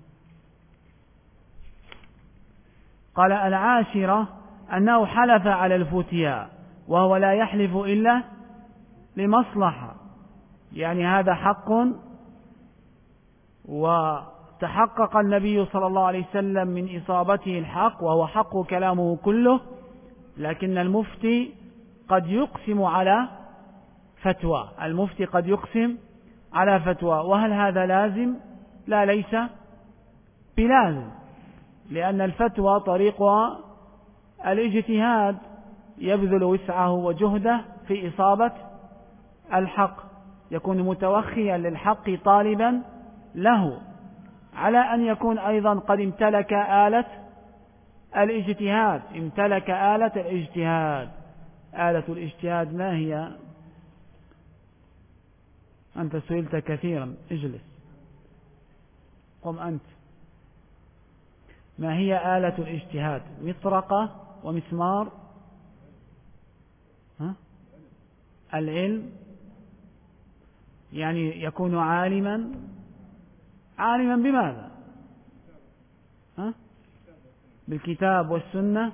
A: قال العاشرة أنه حلف على الفتيا وهو لا يحلف إلا لمصلحة، يعني هذا حق، وتحقق النبي صلى الله عليه وسلم من إصابته الحق وهو حق كلامه كله، لكن المفتي قد يقسم على فتوى، المفتي قد يقسم على فتوى. وهل هذا لازم؟ لا، ليس بلازم، لأن الفتوى طريقها الاجتهاد، يبذل وسعه وجهده في إصابة الحق، يكون متوخيا للحق طالبا له، على أن يكون أيضا قد امتلك آلة الاجتهاد. امتلك آلة الاجتهاد. آلة الاجتهاد ما هي؟ أنت سئلت كثيرا، اجلس، قم أنت. ما هي آلة الاجتهاد؟ مطرقة ومسمار، العلم يعني يكون عالما بماذا؟ بالكتاب والسنة،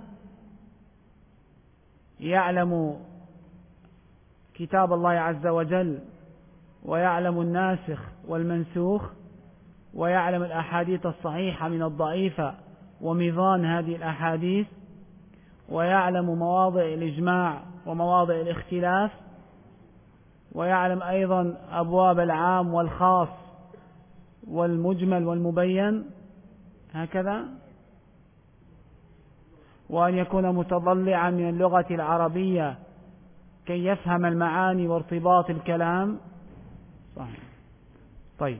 A: يعلم كتاب الله عز وجل ويعلم الناسخ والمنسوخ ويعلم الأحاديث الصحيحة من الضعيفة وميزان هذه الأحاديث، ويعلم مواضع الإجماع ومواضع الاختلاف، ويعلم أيضا أبواب العام والخاص والمجمل والمبين هكذا، وأن يكون متضلعا من اللغة العربية كي يفهم المعاني وارتباط الكلام. صحيح. طيب،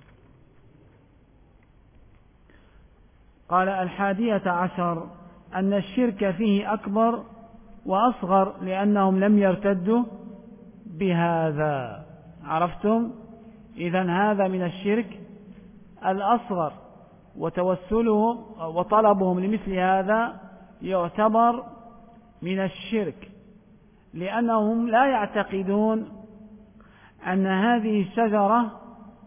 A: قال 11 أن الشرك فيه أكبر وأصغر لأنهم لم يرتدوا بهذا. عرفتم؟ إذن هذا من الشرك الأصغر، وتوسلهم وطلبهم لمثل هذا يعتبر من الشرك، لأنهم لا يعتقدون أن هذه الشجرة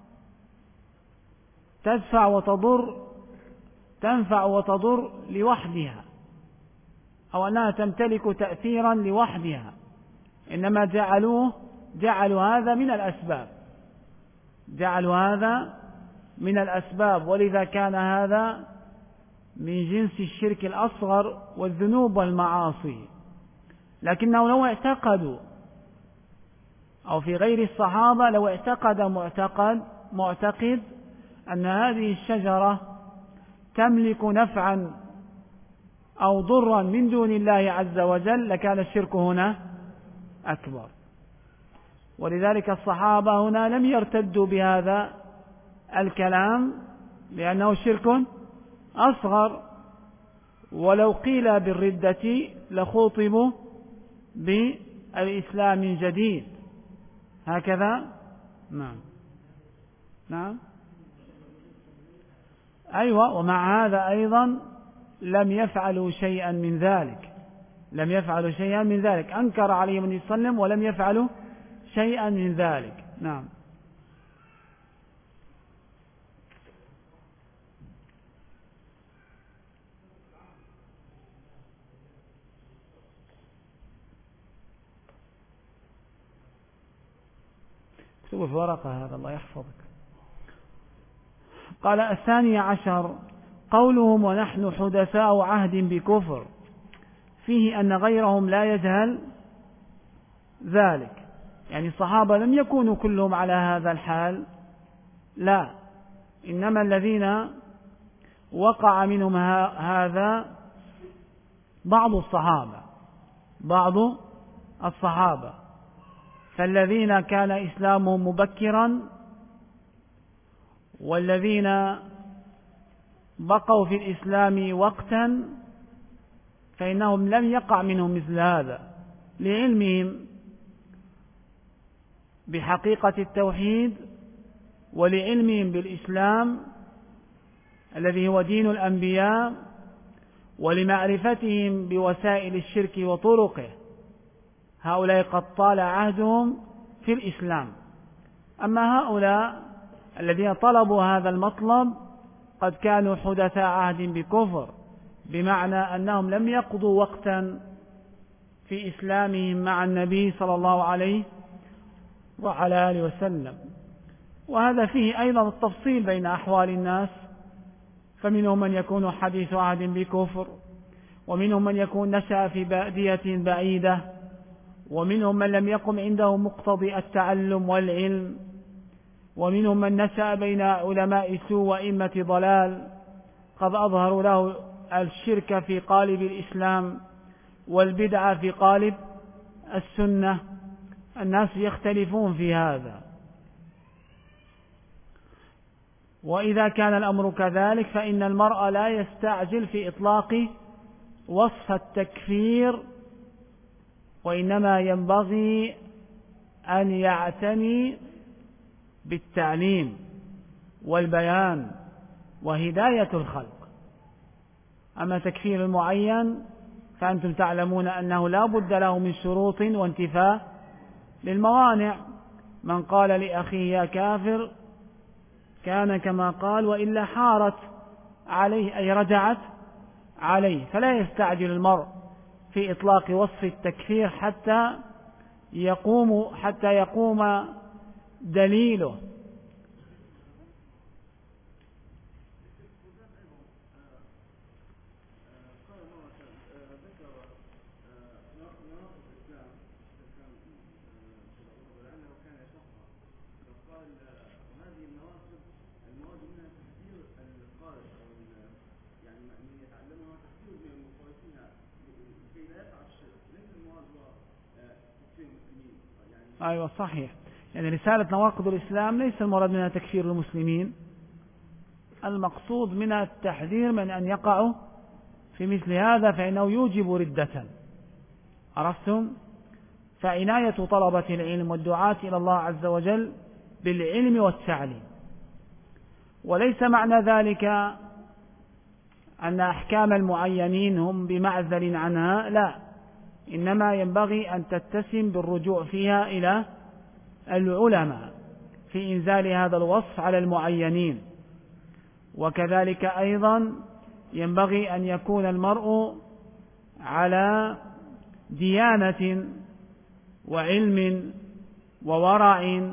A: تنفع وتضر لوحدها، أو أنها تمتلك تأثيرا لوحدها، إنما جعلوا هذا من الأسباب، ولذا كان هذا من جنس الشرك الأصغر والذنوب والمعاصي. لكنه لو اعتقدوا، أو في غير الصحابة لو اعتقد معتقد أن هذه الشجرة تملك نفعا أو ضرا من دون الله عز وجل لكان الشرك هنا أكبر. ولذلك الصحابة هنا لم يرتدوا بهذا الكلام لأنه شرك أصغر، ولو قيل بالردة لخوطبوا بالإسلام من جديد هكذا. نعم أيوة. ومع هذا أيضا لم يفعلوا شيئا من ذلك، أنكر عليهم النبي صلى الله عليه وسلم ولم يفعلوا شيئا من ذلك. نعم. اكتبوا في ورقة هذا، الله يحفظك. قال 12 قولهم ونحن حدثاء عهد بكفر، فيه أن غيرهم لا يجهل ذلك، يعني الصحابة لم يكونوا كلهم على هذا الحال، لا، إنما الذين وقع منهم هذا بعض الصحابة، فالذين كان إسلامهم مبكرا والذين بقوا في الإسلام وقتا فإنهم لم يقع منهم مثل هذا، لعلمهم بحقيقة التوحيد ولعلمهم بالإسلام الذي هو دين الأنبياء، ولمعرفتهم بوسائل الشرك وطرقه. هؤلاء قد طال عهدهم في الإسلام. أما هؤلاء الذين طلبوا هذا المطلب قد كانوا حدثاء عهد بكفر، بمعنى أنهم لم يقضوا وقتا في إسلامهم مع النبي صلى الله عليه وعلى آله وسلم. وهذا فيه أيضا التفصيل بين أحوال الناس، فمنهم من يكون حديث عهد بكفر، ومنهم من يكون نشأ في بادية بعيدة، ومنهم من لم يقم عنده مقتضي التعلم والعلم، ومنهم من نشأ بين علماء سوء وإمة ضلال قد أظهروا له الشرك في قالب الإسلام والبدعة في قالب السنة. الناس يختلفون في هذا. وإذا كان الأمر كذلك فإن المرء لا يستعجل في إطلاق وصف التكفير، وإنما ينبغي أن يعتني بالتعليم والبيان وهداية الخلق. أما تكفير المعين فأنتم تعلمون أنه لا بد له من شروط وانتفاء للموانع. من قال لأخيه يا كافر كان كما قال، وإلا حارت عليه أي رجعت عليه. فلا يستعجل المرء في إطلاق وصف التكفير حتى يقوم دليله. أيوة صحيح، يعني رسالة نواقض الإسلام ليس المراد منها تكفير المسلمين، المقصود منها التحذير من أن يقعوا في مثل هذا فإنه يوجب ردة. عرفتم؟ فعناية طلبة العلم والدعاة إلى الله عز وجل بالعلم والتعليم، وليس معنى ذلك أن أحكام المعينين هم بمعزل عنها، لا، إنما ينبغي أن تتسم بالرجوع فيها إلى العلماء في إنزال هذا الوصف على المعينين. وكذلك أيضا ينبغي أن يكون المرء على ديانة وعلم وورع.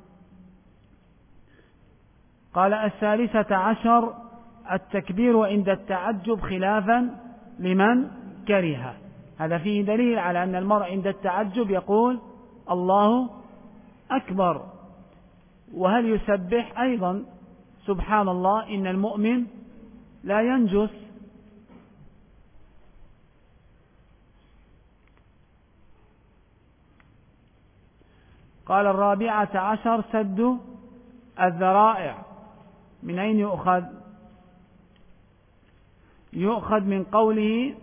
A: قال 13 التكبير عند التعجب خلافا لمن كره. هذا فيه دليل على أن المرء عند التعجب يقول الله أكبر. وهل يسبح أيضا سبحان الله إن المؤمن لا ينجس. قال 14 سد الذرائع. من أين يؤخذ؟ يؤخذ من قوله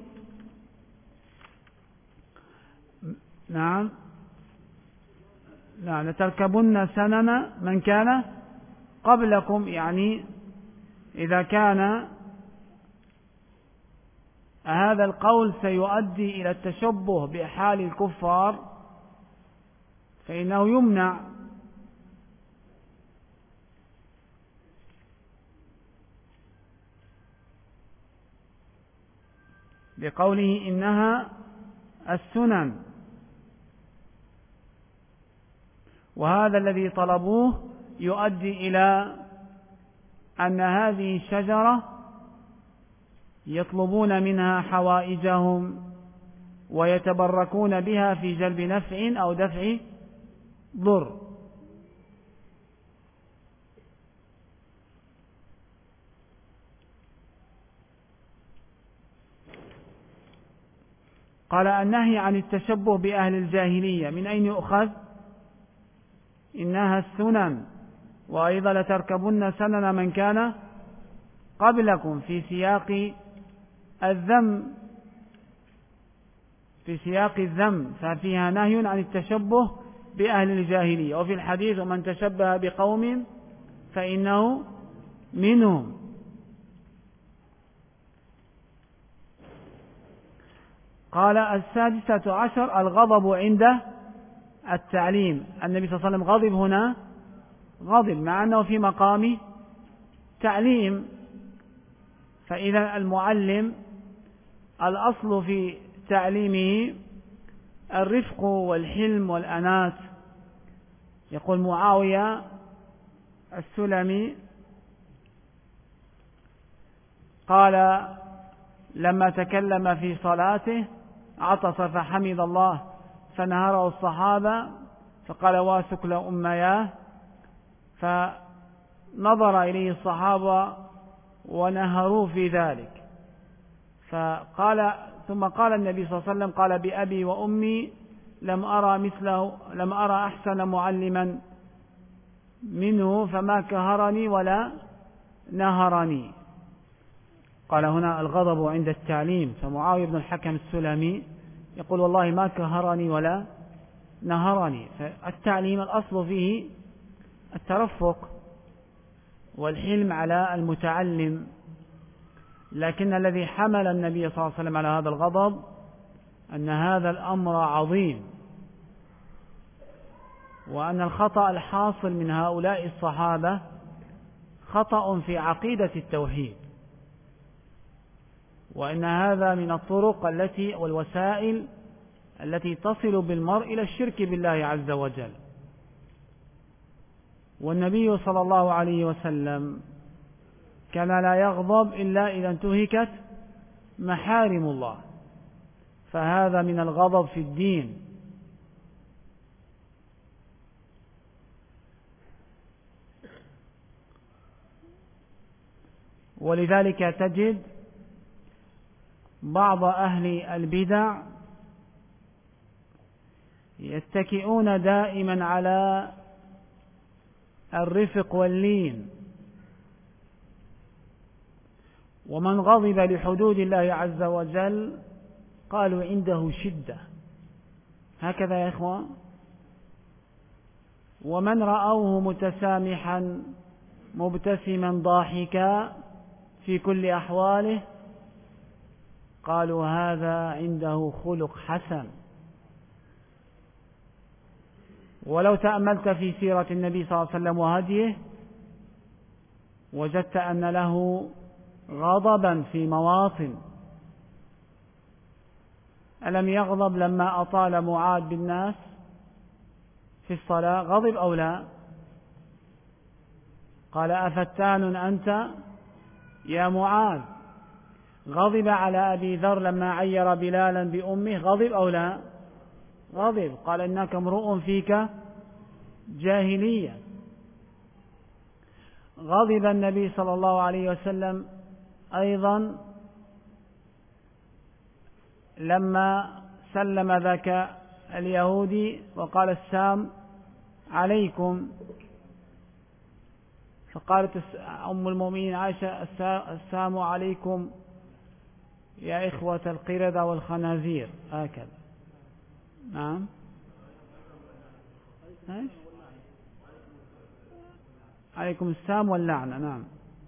A: نعم لتركبن سنن من كان قبلكم، يعني إذا كان هذا القول سيؤدي إلى التشبه بحال الكفار فإنه يمنع. بقوله إنها السنن، وهذا الذي طلبوه يؤدي إلى أن هذه الشجرة يطلبون منها حوائجهم ويتبركون بها في جلب نفع أو دفع ضر. قال النهي عن التشبه بأهل الجاهلية من أين يؤخذ؟ إنها السنن، وأيضا لتركبن سنن من كان قبلكم في سياق الذم، ففيها نهي عن التشبه بأهل الجاهلية. وفي الحديث من تشبه بقوم فإنه منهم. قال 16 الغضب عند التعليم. النبي صلى الله عليه وسلم غضب هنا، غضب مع أنه في مقام تعليم. فإذا المعلم الأصل في تعليمه الرفق والحلم والأنات. يقول معاوية السلمي قال لما تكلم في صلاته عطس فحمد الله فنهره الصحابة فقال واسكل أمياه، فنظر إليه الصحابة ونهروا في ذلك. ثم قال النبي صلى الله عليه وسلم قال بأبي وأمي لم أرى أحسن معلما منه فما كهرني ولا نهرني. قال هنا الغضب عند التعليم. فمعاوية بن الحكم السلمي يقول والله ما كهرني ولا نهرني. فالتعليم الأصل فيه الترفق والحلم على المتعلم، لكن الذي حمل النبي صلى الله عليه وسلم على هذا الغضب أن هذا الأمر عظيم وأن الخطأ الحاصل من هؤلاء الصحابة خطأ في عقيدة التوحيد، وأن هذا من الطرق والوسائل التي تصل بالمرء إلى الشرك بالله عز وجل. والنبي صلى الله عليه وسلم كان لا يغضب إلا إذا انتهكت محارم الله، فهذا من الغضب في الدين. ولذلك تجد بعض أهل البدع يتكئون دائما على الرفق واللين، ومن غضب لحدود الله عز وجل قالوا عنده شدة، هكذا يا إخوان. ومن رأوه متسامحا مبتسما ضاحكا في كل أحواله قالوا هذا عنده خلق حسن. ولو تأملت في سيرة النبي صلى الله عليه وسلم وهديه وجدت أن له غضبا في مواطن. ألم يغضب لما أطال معاذ بالناس في الصلاة؟ غضب أو لا؟ قال أفتان أنت يا معاذ. غضب على أبي ذر لما عير بلالا بأمه؟ غضب أو لا؟ غضب، قال إنك امرؤ فيك جاهلية. غضب النبي صلى الله عليه وسلم أيضا لما سلم ذاك اليهودي وقال السام عليكم، فقالت أم المؤمنين عائشة السام عليكم يا إخوة القردة والخنازير، هكذا. نعم، عليكم السام واللعنة. نعم.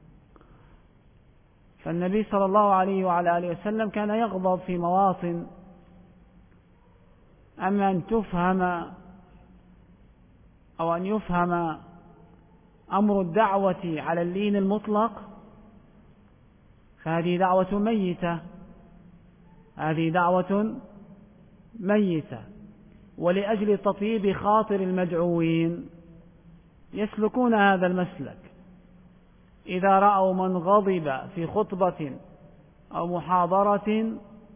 A: فالنبي صلى الله عليه وعلى آله وسلم كان يغضب في مواطن. أما أن تفهم أو أن يفهم أمر الدعوة على اللين المطلق فهذه دعوة ميتة، هذه دعوة ميتة. ولأجل تطيب خاطر المدعوين يسلكون هذا المسلك. إذا رأوا من غضب في خطبة أو محاضرة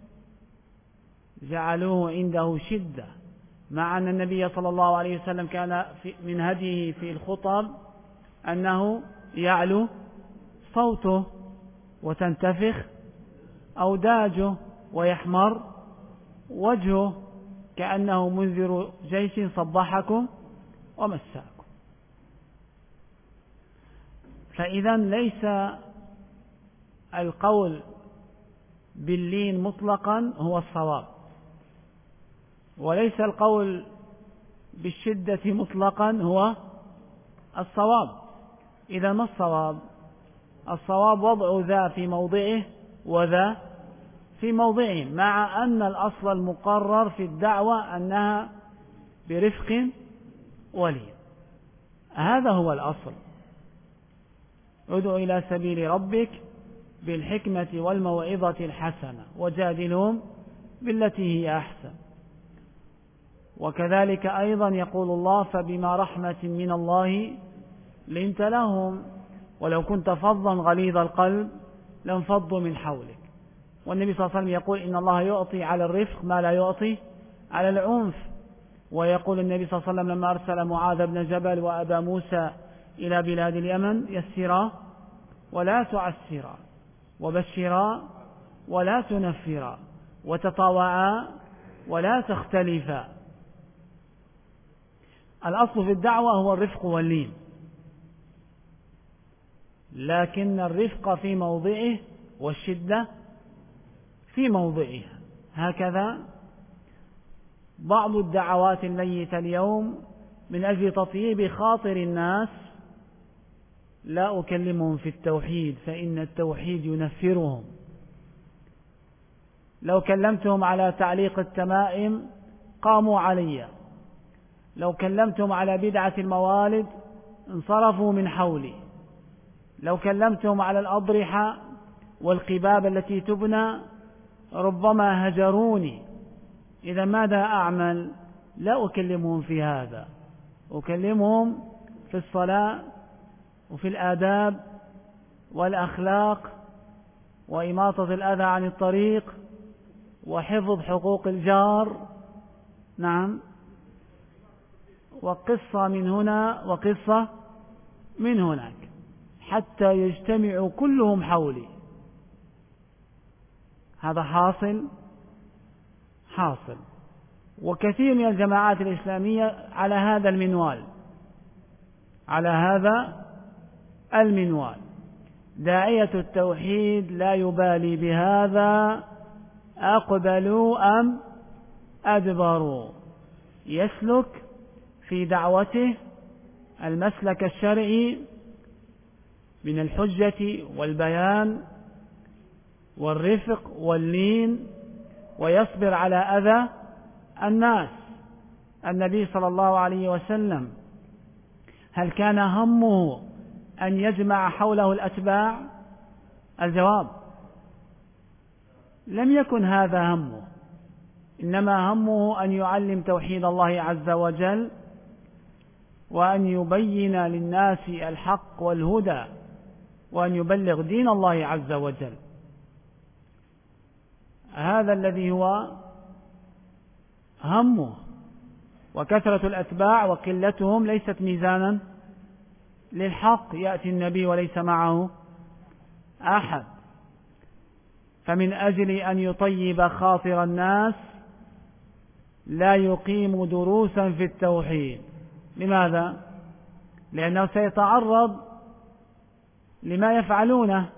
A: جعلوه عنده شدة، مع أن النبي صلى الله عليه وسلم كان من هديه في الخطب أنه يعلو صوته وتنتفخ أوداجه ويحمر وجهه كأنه منذر جيش صبحكم ومساكم. فإذا ليس القول باللين مطلقا هو الصواب، وليس القول بالشدة مطلقا هو الصواب. إذا ما الصواب؟ الصواب وضع ذا في موضعه وذا في موضعه، مع أن الأصل المقرر في الدعوة أنها برفق ولين. هذا هو الأصل. ادع إلى سبيل ربك بالحكمة والموعظة الحسنة وجادلهم بالتي هي أحسن. وكذلك أيضا يقول الله فبما رحمة من الله لنت لهم ولو كنت فظا غليظ القلب لانفضوا من حولك. والنبي صلى الله عليه وسلم يقول إن الله يعطي على الرفق ما لا يعطي على العنف. ويقول النبي صلى الله عليه وسلم لما أرسل معاذ بن جبل وأبا موسى إلى بلاد اليمن يسرا ولا تعسرا وبشرا ولا تنفرا وتطاوعا ولا تختلفا. الأصل في الدعوة هو الرفق واللين، لكن الرفق في موضعه والشدة في موضعها. هكذا بعض الدعوات الميتة اليوم من أجل تطيب خاطر الناس لا أكلمهم في التوحيد فإن التوحيد ينفرهم. لو كلمتهم على تعليق التمائم قاموا علي. لو كلمتهم على بدعة الموالد انصرفوا من حولي، لو كلمتهم على الأضرحة والقباب التي تبنى ربما هجروني. إذا ماذا أعمل؟ لا أكلمهم في هذا، أكلمهم في الصلاة وفي الآداب والأخلاق وإماطة الأذى عن الطريق وحفظ حقوق الجار. نعم، وقصة من هنا وقصة من هناك حتى يجتمعوا كلهم حولي. هذا حاصل. وكثير من الجماعات الإسلامية على هذا المنوال. داعية التوحيد لا يبالي بهذا، أقبلوا أم أدبروا، يسلك في دعوته المسلك الشرعي من الحجة والبيان والرفق واللين، ويصبر على أذى الناس. النبي صلى الله عليه وسلم هل كان همه أن يجمع حوله الأتباع؟ الجواب لم يكن هذا همه، إنما همه أن يعلم توحيد الله عز وجل وأن يبين للناس الحق والهدى وأن يبلغ دين الله عز وجل. هذا الذي هو همه، وكثرة الأتباع وقلتهم ليست ميزانا للحق. يأتي النبي وليس معه أحد، فمن أجل أن يطيب خاطر الناس لا يقيم دروسا في التوحيد. لماذا؟ لأنه سيتعرض لما يفعلونه،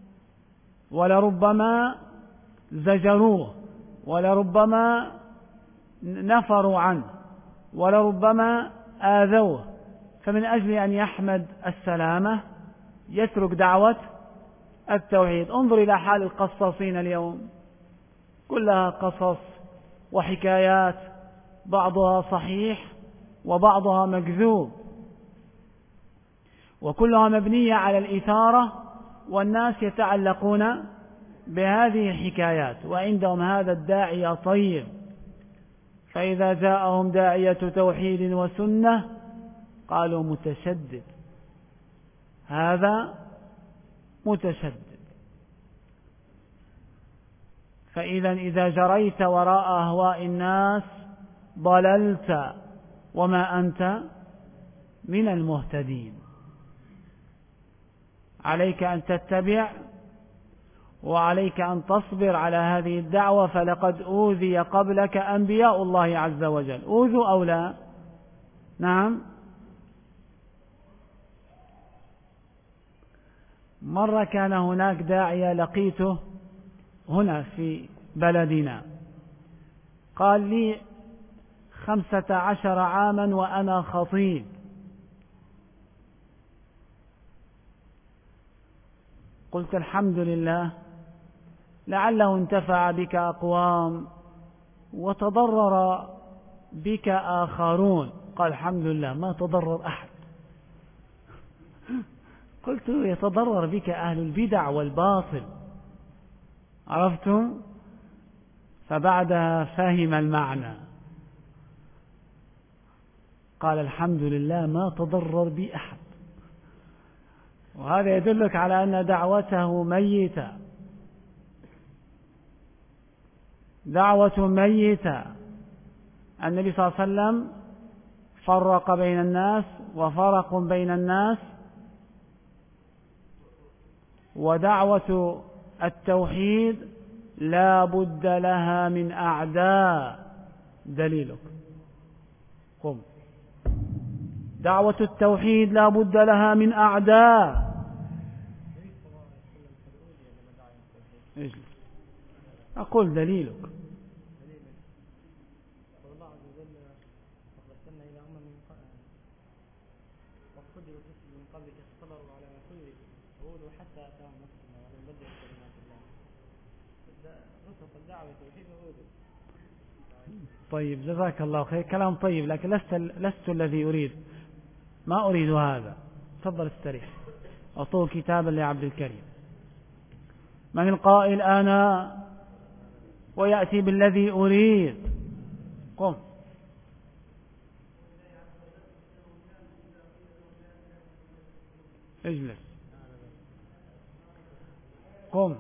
A: ولربما زجروه، ولربما نفروا عنه، ولربما آذوه. فمن أجل أن يحمد السلامة يترك دعوة التوحيد. انظر إلى حال القصاصين اليوم، كلها قصص وحكايات، بعضها صحيح وبعضها مكذوب، وكلها مبنية على الإثارة، والناس يتعلقون بهذه الحكايات، وعندهم هذا الداعية طيب. فإذا جاءهم داعية توحيد وسنة قالوا متشدد، هذا متشدد. فإذا جريت وراء أهواء الناس ضللت وما أنت من المهتدين. عليك أن تتبع، وعليك أن تصبر على هذه الدعوة، فلقد أوذي قبلك أنبياء الله عز وجل. أوذوا أو لا؟ نعم. مرة كان هناك داعية لقيته هنا في بلدنا، قال لي 15 عاما وأنا خطيب، قلت الحمد لله، لعله انتفع بك أقوام وتضرر بك آخرون. قال الحمد لله ما تضرر أحد. قلت يتضرر بك أهل البدع والباطل، عرفتم؟ فبعدها فهم المعنى، قال الحمد لله ما تضرر بي أحد. وهذا يدلك على أن دعوته ميتة، دعوة ميتة. النبي صلى الله عليه وسلم فرق بين الناس وفرق بين الناس، ودعوة التوحيد لا بد لها من أعداء. دليلك قم. دعوة التوحيد لا بد لها من أعداء. أقول دليلك. طيب جزاك الله خير، كلام طيب، لكن لست الذي أريد، ما أريد هذا. تفضل استريح. أعطوه كتابا لعبد الكريم. من القائل أنا ويأتي بالذي أريد؟ قم. اجلس. قم.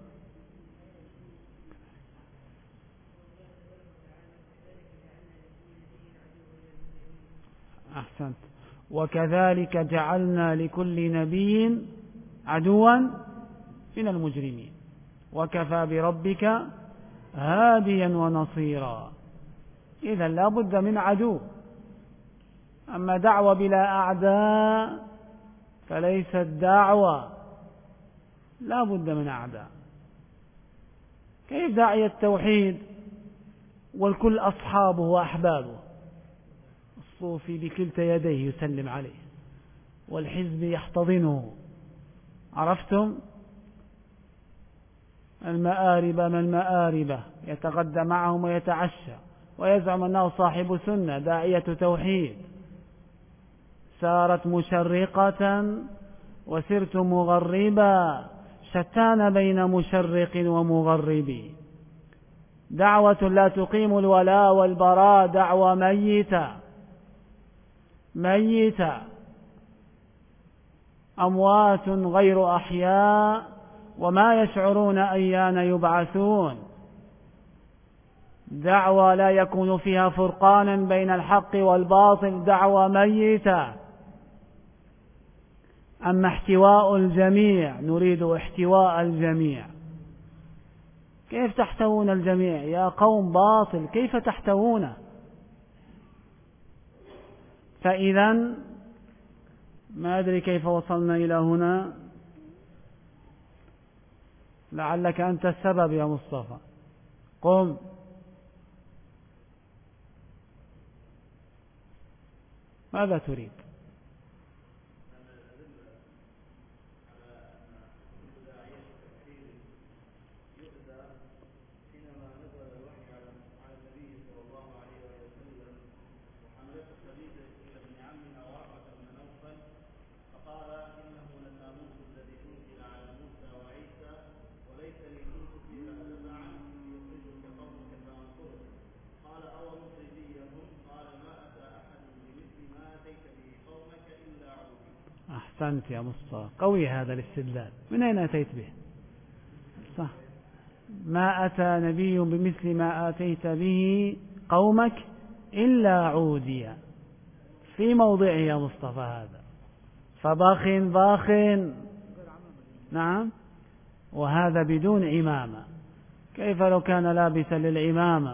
A: أحسنت. وكذلك جعلنا لكل نبي عدوا من المجرمين وكفى بربك هاديا ونصيرا. إذا لا بد من عدو. أما دعوة بلا أعداء فليست دعوة، لا بد من أعداء. كيف داعي التوحيد والكل أصحابه وأحبابه؟ الصوفي بكلتا يديه يسلم عليه والحزب يحتضنه. عرفتم؟ المآربة ما المآربة، يتغدى معهم ويتعشى ويزعم أنه صاحب سنة داعية توحيد. سارت مشرقة وسرت مغربا، شتان بين مشرق ومغرب. دعوة لا تقيم الولاء والبراء، دعوة ميتة ميتة، أموات غير أحياء وما يشعرون أيان يبعثون. دعوة لا يكون فيها فرقانا بين الحق والباطل، دعوة ميتة. أما احتواء الجميع، نريد احتواء الجميع. كيف تحتوون الجميع يا قوم؟ باطل، كيف تحتوونه؟ فإذا ما أدري كيف وصلنا إلى هنا. لعلك أنت السبب يا مصطفى. قم. ماذا تريد؟ أحسنت يا مصطفى، قوي هذا الاستدلال. من أين أتيت به؟ صح. ما أتى نبي بمثل ما آتيت به قومك إلا عوديا، في موضعه يا مصطفى هذا. فباخ باخ. نعم. وهذا بدون عمامة. كيف لو كان لابسا للعمامة؟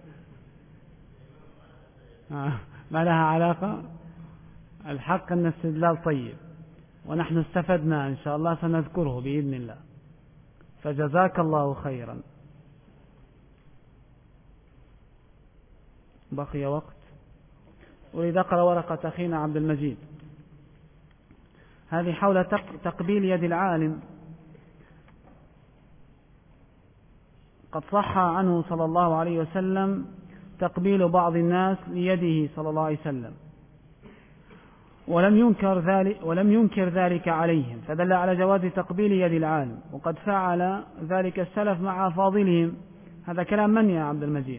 A: ما لها علاقة. الحق أن الاستدلال طيب، ونحن استفدنا إن شاء الله، سنذكره بإذن الله. فجزاك الله خيرا. بقي وقت. أريد أقرأ ورقة أخينا عبد المجيد. هذه حول تقبيل يد العالم. قد صح عنه صلى الله عليه وسلم تقبيل بعض الناس ليده صلى الله عليه وسلم، ولم ينكر ذلك عليهم، فدل على جواز تقبيل يد العالم. وقد فعل ذلك السلف مع فاضلهم. هذا كلام من يا عبد المجيد؟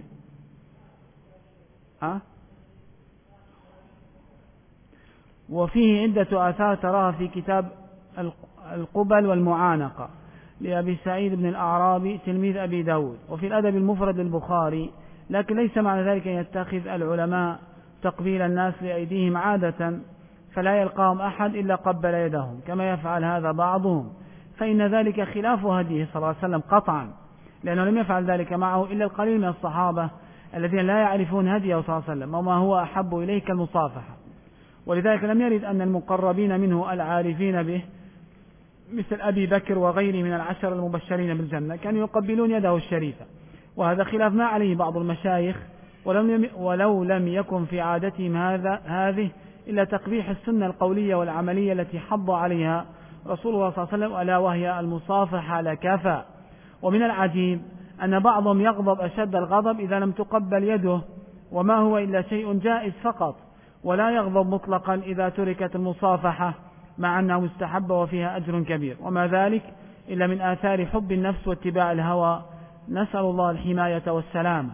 A: وفيه عدة آثار تراها في كتاب القبل والمعانقة لأبي سعيد بن الأعرابي تلميذ أبي داود، وفي الأدب المفرد للبخاري. لكن ليس معنى ذلك أن يتخذ العلماء تقبيل الناس لأيديهم عادة، فلا يلقاهم أحد إلا قبل يدهم كما يفعل هذا بعضهم، فإن ذلك خلاف هديه صلى الله عليه وسلم قطعا، لأنه لم يفعل ذلك معه إلا القليل من الصحابة الذين لا يعرفون هديه صلى الله عليه وسلم وما هو أحب إليه كالمصافحة. ولذلك لم يرد أن المقربين منه العارفين به مثل أبي بكر وغيره من العشر المبشرين بالجنة كانوا يقبلون يده الشريفة، وهذا خلاف ما عليه بعض المشايخ، ولو لم يكن في عادتهم هذه إلا تقبيح السنة القولية والعملية التي حض عليها رسول الله صلى الله عليه وسلم، ألا وهي المصافحة لكفى. ومن العجيب أن بعضهم يغضب أشد الغضب إذا لم تقبل يده، وما هو إلا شيء جائز فقط، ولا يغضب مطلقا إذا تركت المصافحة مع أنها مستحبة وفيها أجر كبير، وما ذلك إلا من آثار حب النفس واتباع الهوى، نسأل الله الحماية والسلامة.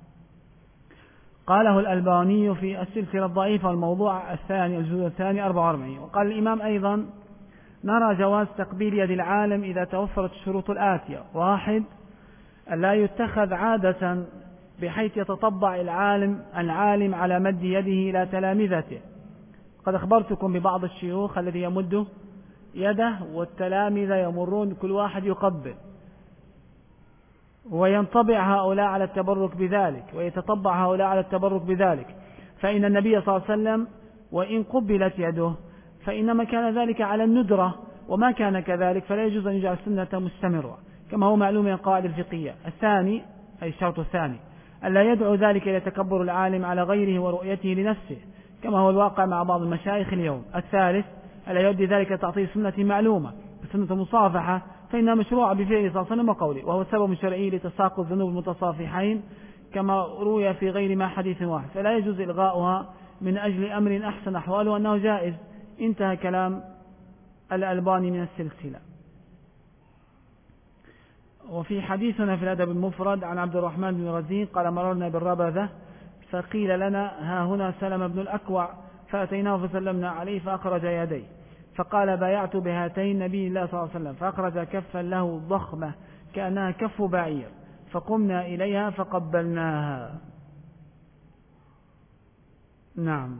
A: قاله الألباني في السلسلة الضعيفة الموضوع الثاني الجزء الثاني 44. وقال الإمام أيضا: نرى جواز تقبيل يد العالم إذا توفرت الشروط الآتية: 1. ألا يتخذ عادة بحيث يتطبع العالم على مد يده إلى تلامذته. قد أخبرتكم ببعض الشيوخ الذي يمد يده والتلامذة يمرون كل واحد يقبل، وينطبع هؤلاء على التبرك بذلك، ويتطبع هؤلاء على التبرك بذلك، فإن النبي صلى الله عليه وسلم وإن قبلت يده فإنما كان ذلك على الندرة، وما كان كذلك فلا يجوز أن يجعل السنة مستمرة، كما هو معلوم من القواعد الفقهية. الثاني، أي الشرط الثاني، ألا يدعو ذلك إلى تكبر العالم على غيره ورؤيته لنفسه، كما هو الواقع مع بعض المشايخ اليوم. الثالث، ألا يؤدي ذلك تعطيل سنة معلومة، سنة المصافحة فإنها مشروعة بفعله صلى الله عليه وسلم وقوله، وهو السبب الشرعي لتساقط ذنوب المتصافحين، كما روي في غير ما حديث واحد، فلا يجوز إلغاؤها من أجل أمر أحسن أحواله أنه جائز. انتهى كلام الألباني من السلسلة. وفي حديثنا في الأدب المفرد عن عبد الرحمن بن رزين قال: مررنا بالربذة فقيل لنا: ها هنا سلم بن الأكوع، فأتيناه فسلمنا عليه فأخرج يديه، فقال: بايعت بهاتين نبي الله صلى الله عليه وسلم، فأخرج كفا له ضخمة كأنها كف بعير، فقمنا إليها فقبلناها. نعم.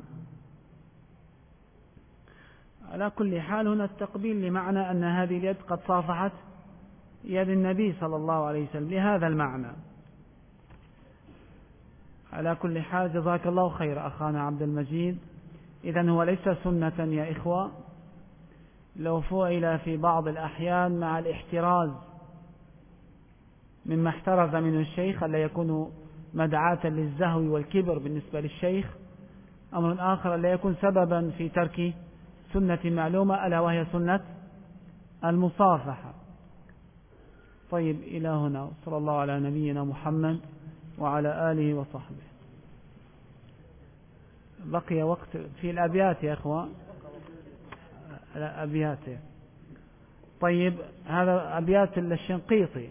A: على كل حال هنا التقبيل لمعنى أن هذه اليد قد صافحت يد النبي صلى الله عليه وسلم، لهذا المعنى. على كل حال جزاك الله خير أخانا عبد المجيد. إذن هو ليس سنة يا إخوة، لو فعل في بعض الأحيان مع الاحتراز مما احترز منه الشيخ ألا يكون مدعاة للزهو والكبر بالنسبة للشيخ. أمر آخر ألا يكون سببا في ترك سنة معلومة ألا وهي سنة المصافحة. طيب، إلى هنا، صلى الله على نبينا محمد وعلى آله وصحبه. بقي وقت في الأبيات يا أخوة، الأبيات. طيب، هذا أبيات الشنقيطي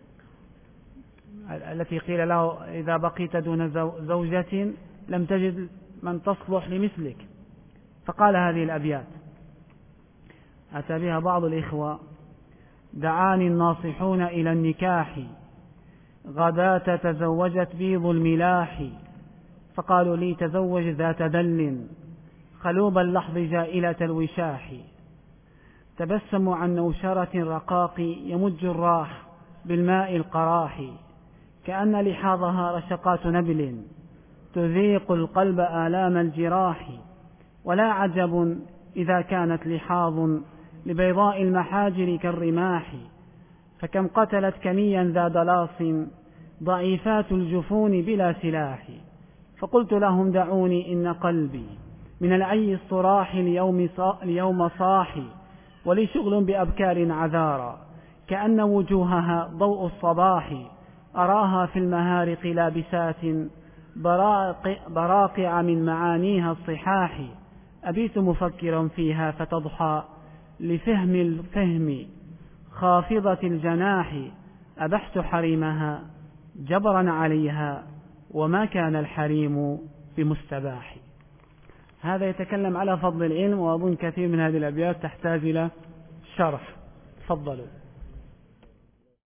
A: التي قيل له: إذا بقيت دون زوجة لم تجد من تصلح لمثلك، فقال هذه الأبيات، أتى بها بعض الإخوة: دعاني الناصحون إلى النكاح، غداة تزوجت بيض الملاح، فقالوا لي: تزوج ذات دل، خلوب اللحظ جائلة الوشاح، تبسموا عن نوشرة رقاق، يمج الراح بالماء القراح، كأن لحاظها رشقات نبل، تذيق القلب آلام الجراح، ولا عجب إذا كانت لحاظ لبيضاء المحاجر كالرماح، فكم قتلت كميا ذا دلاص، ضعيفات الجفون بلا سلاح، فقلت لهم: دعوني إن قلبي من العي الصراح اليوم صاحي، ولي شغل بأبكار عذارى، كأن وجوهها ضوء الصباح، أراها في المهارق لابسات براقع من معانيها الصحاح، أبيت مفكرا فيها فتضحى لفهم الفهم خافضة الجناح، أبحت حريمها جبرا عليها، وما كان الحريم بمستباح. هذا يتكلم على فضل العلم، وأظن كثير من هذه الأبيات تحتاج إلى شرح. تفضلوا.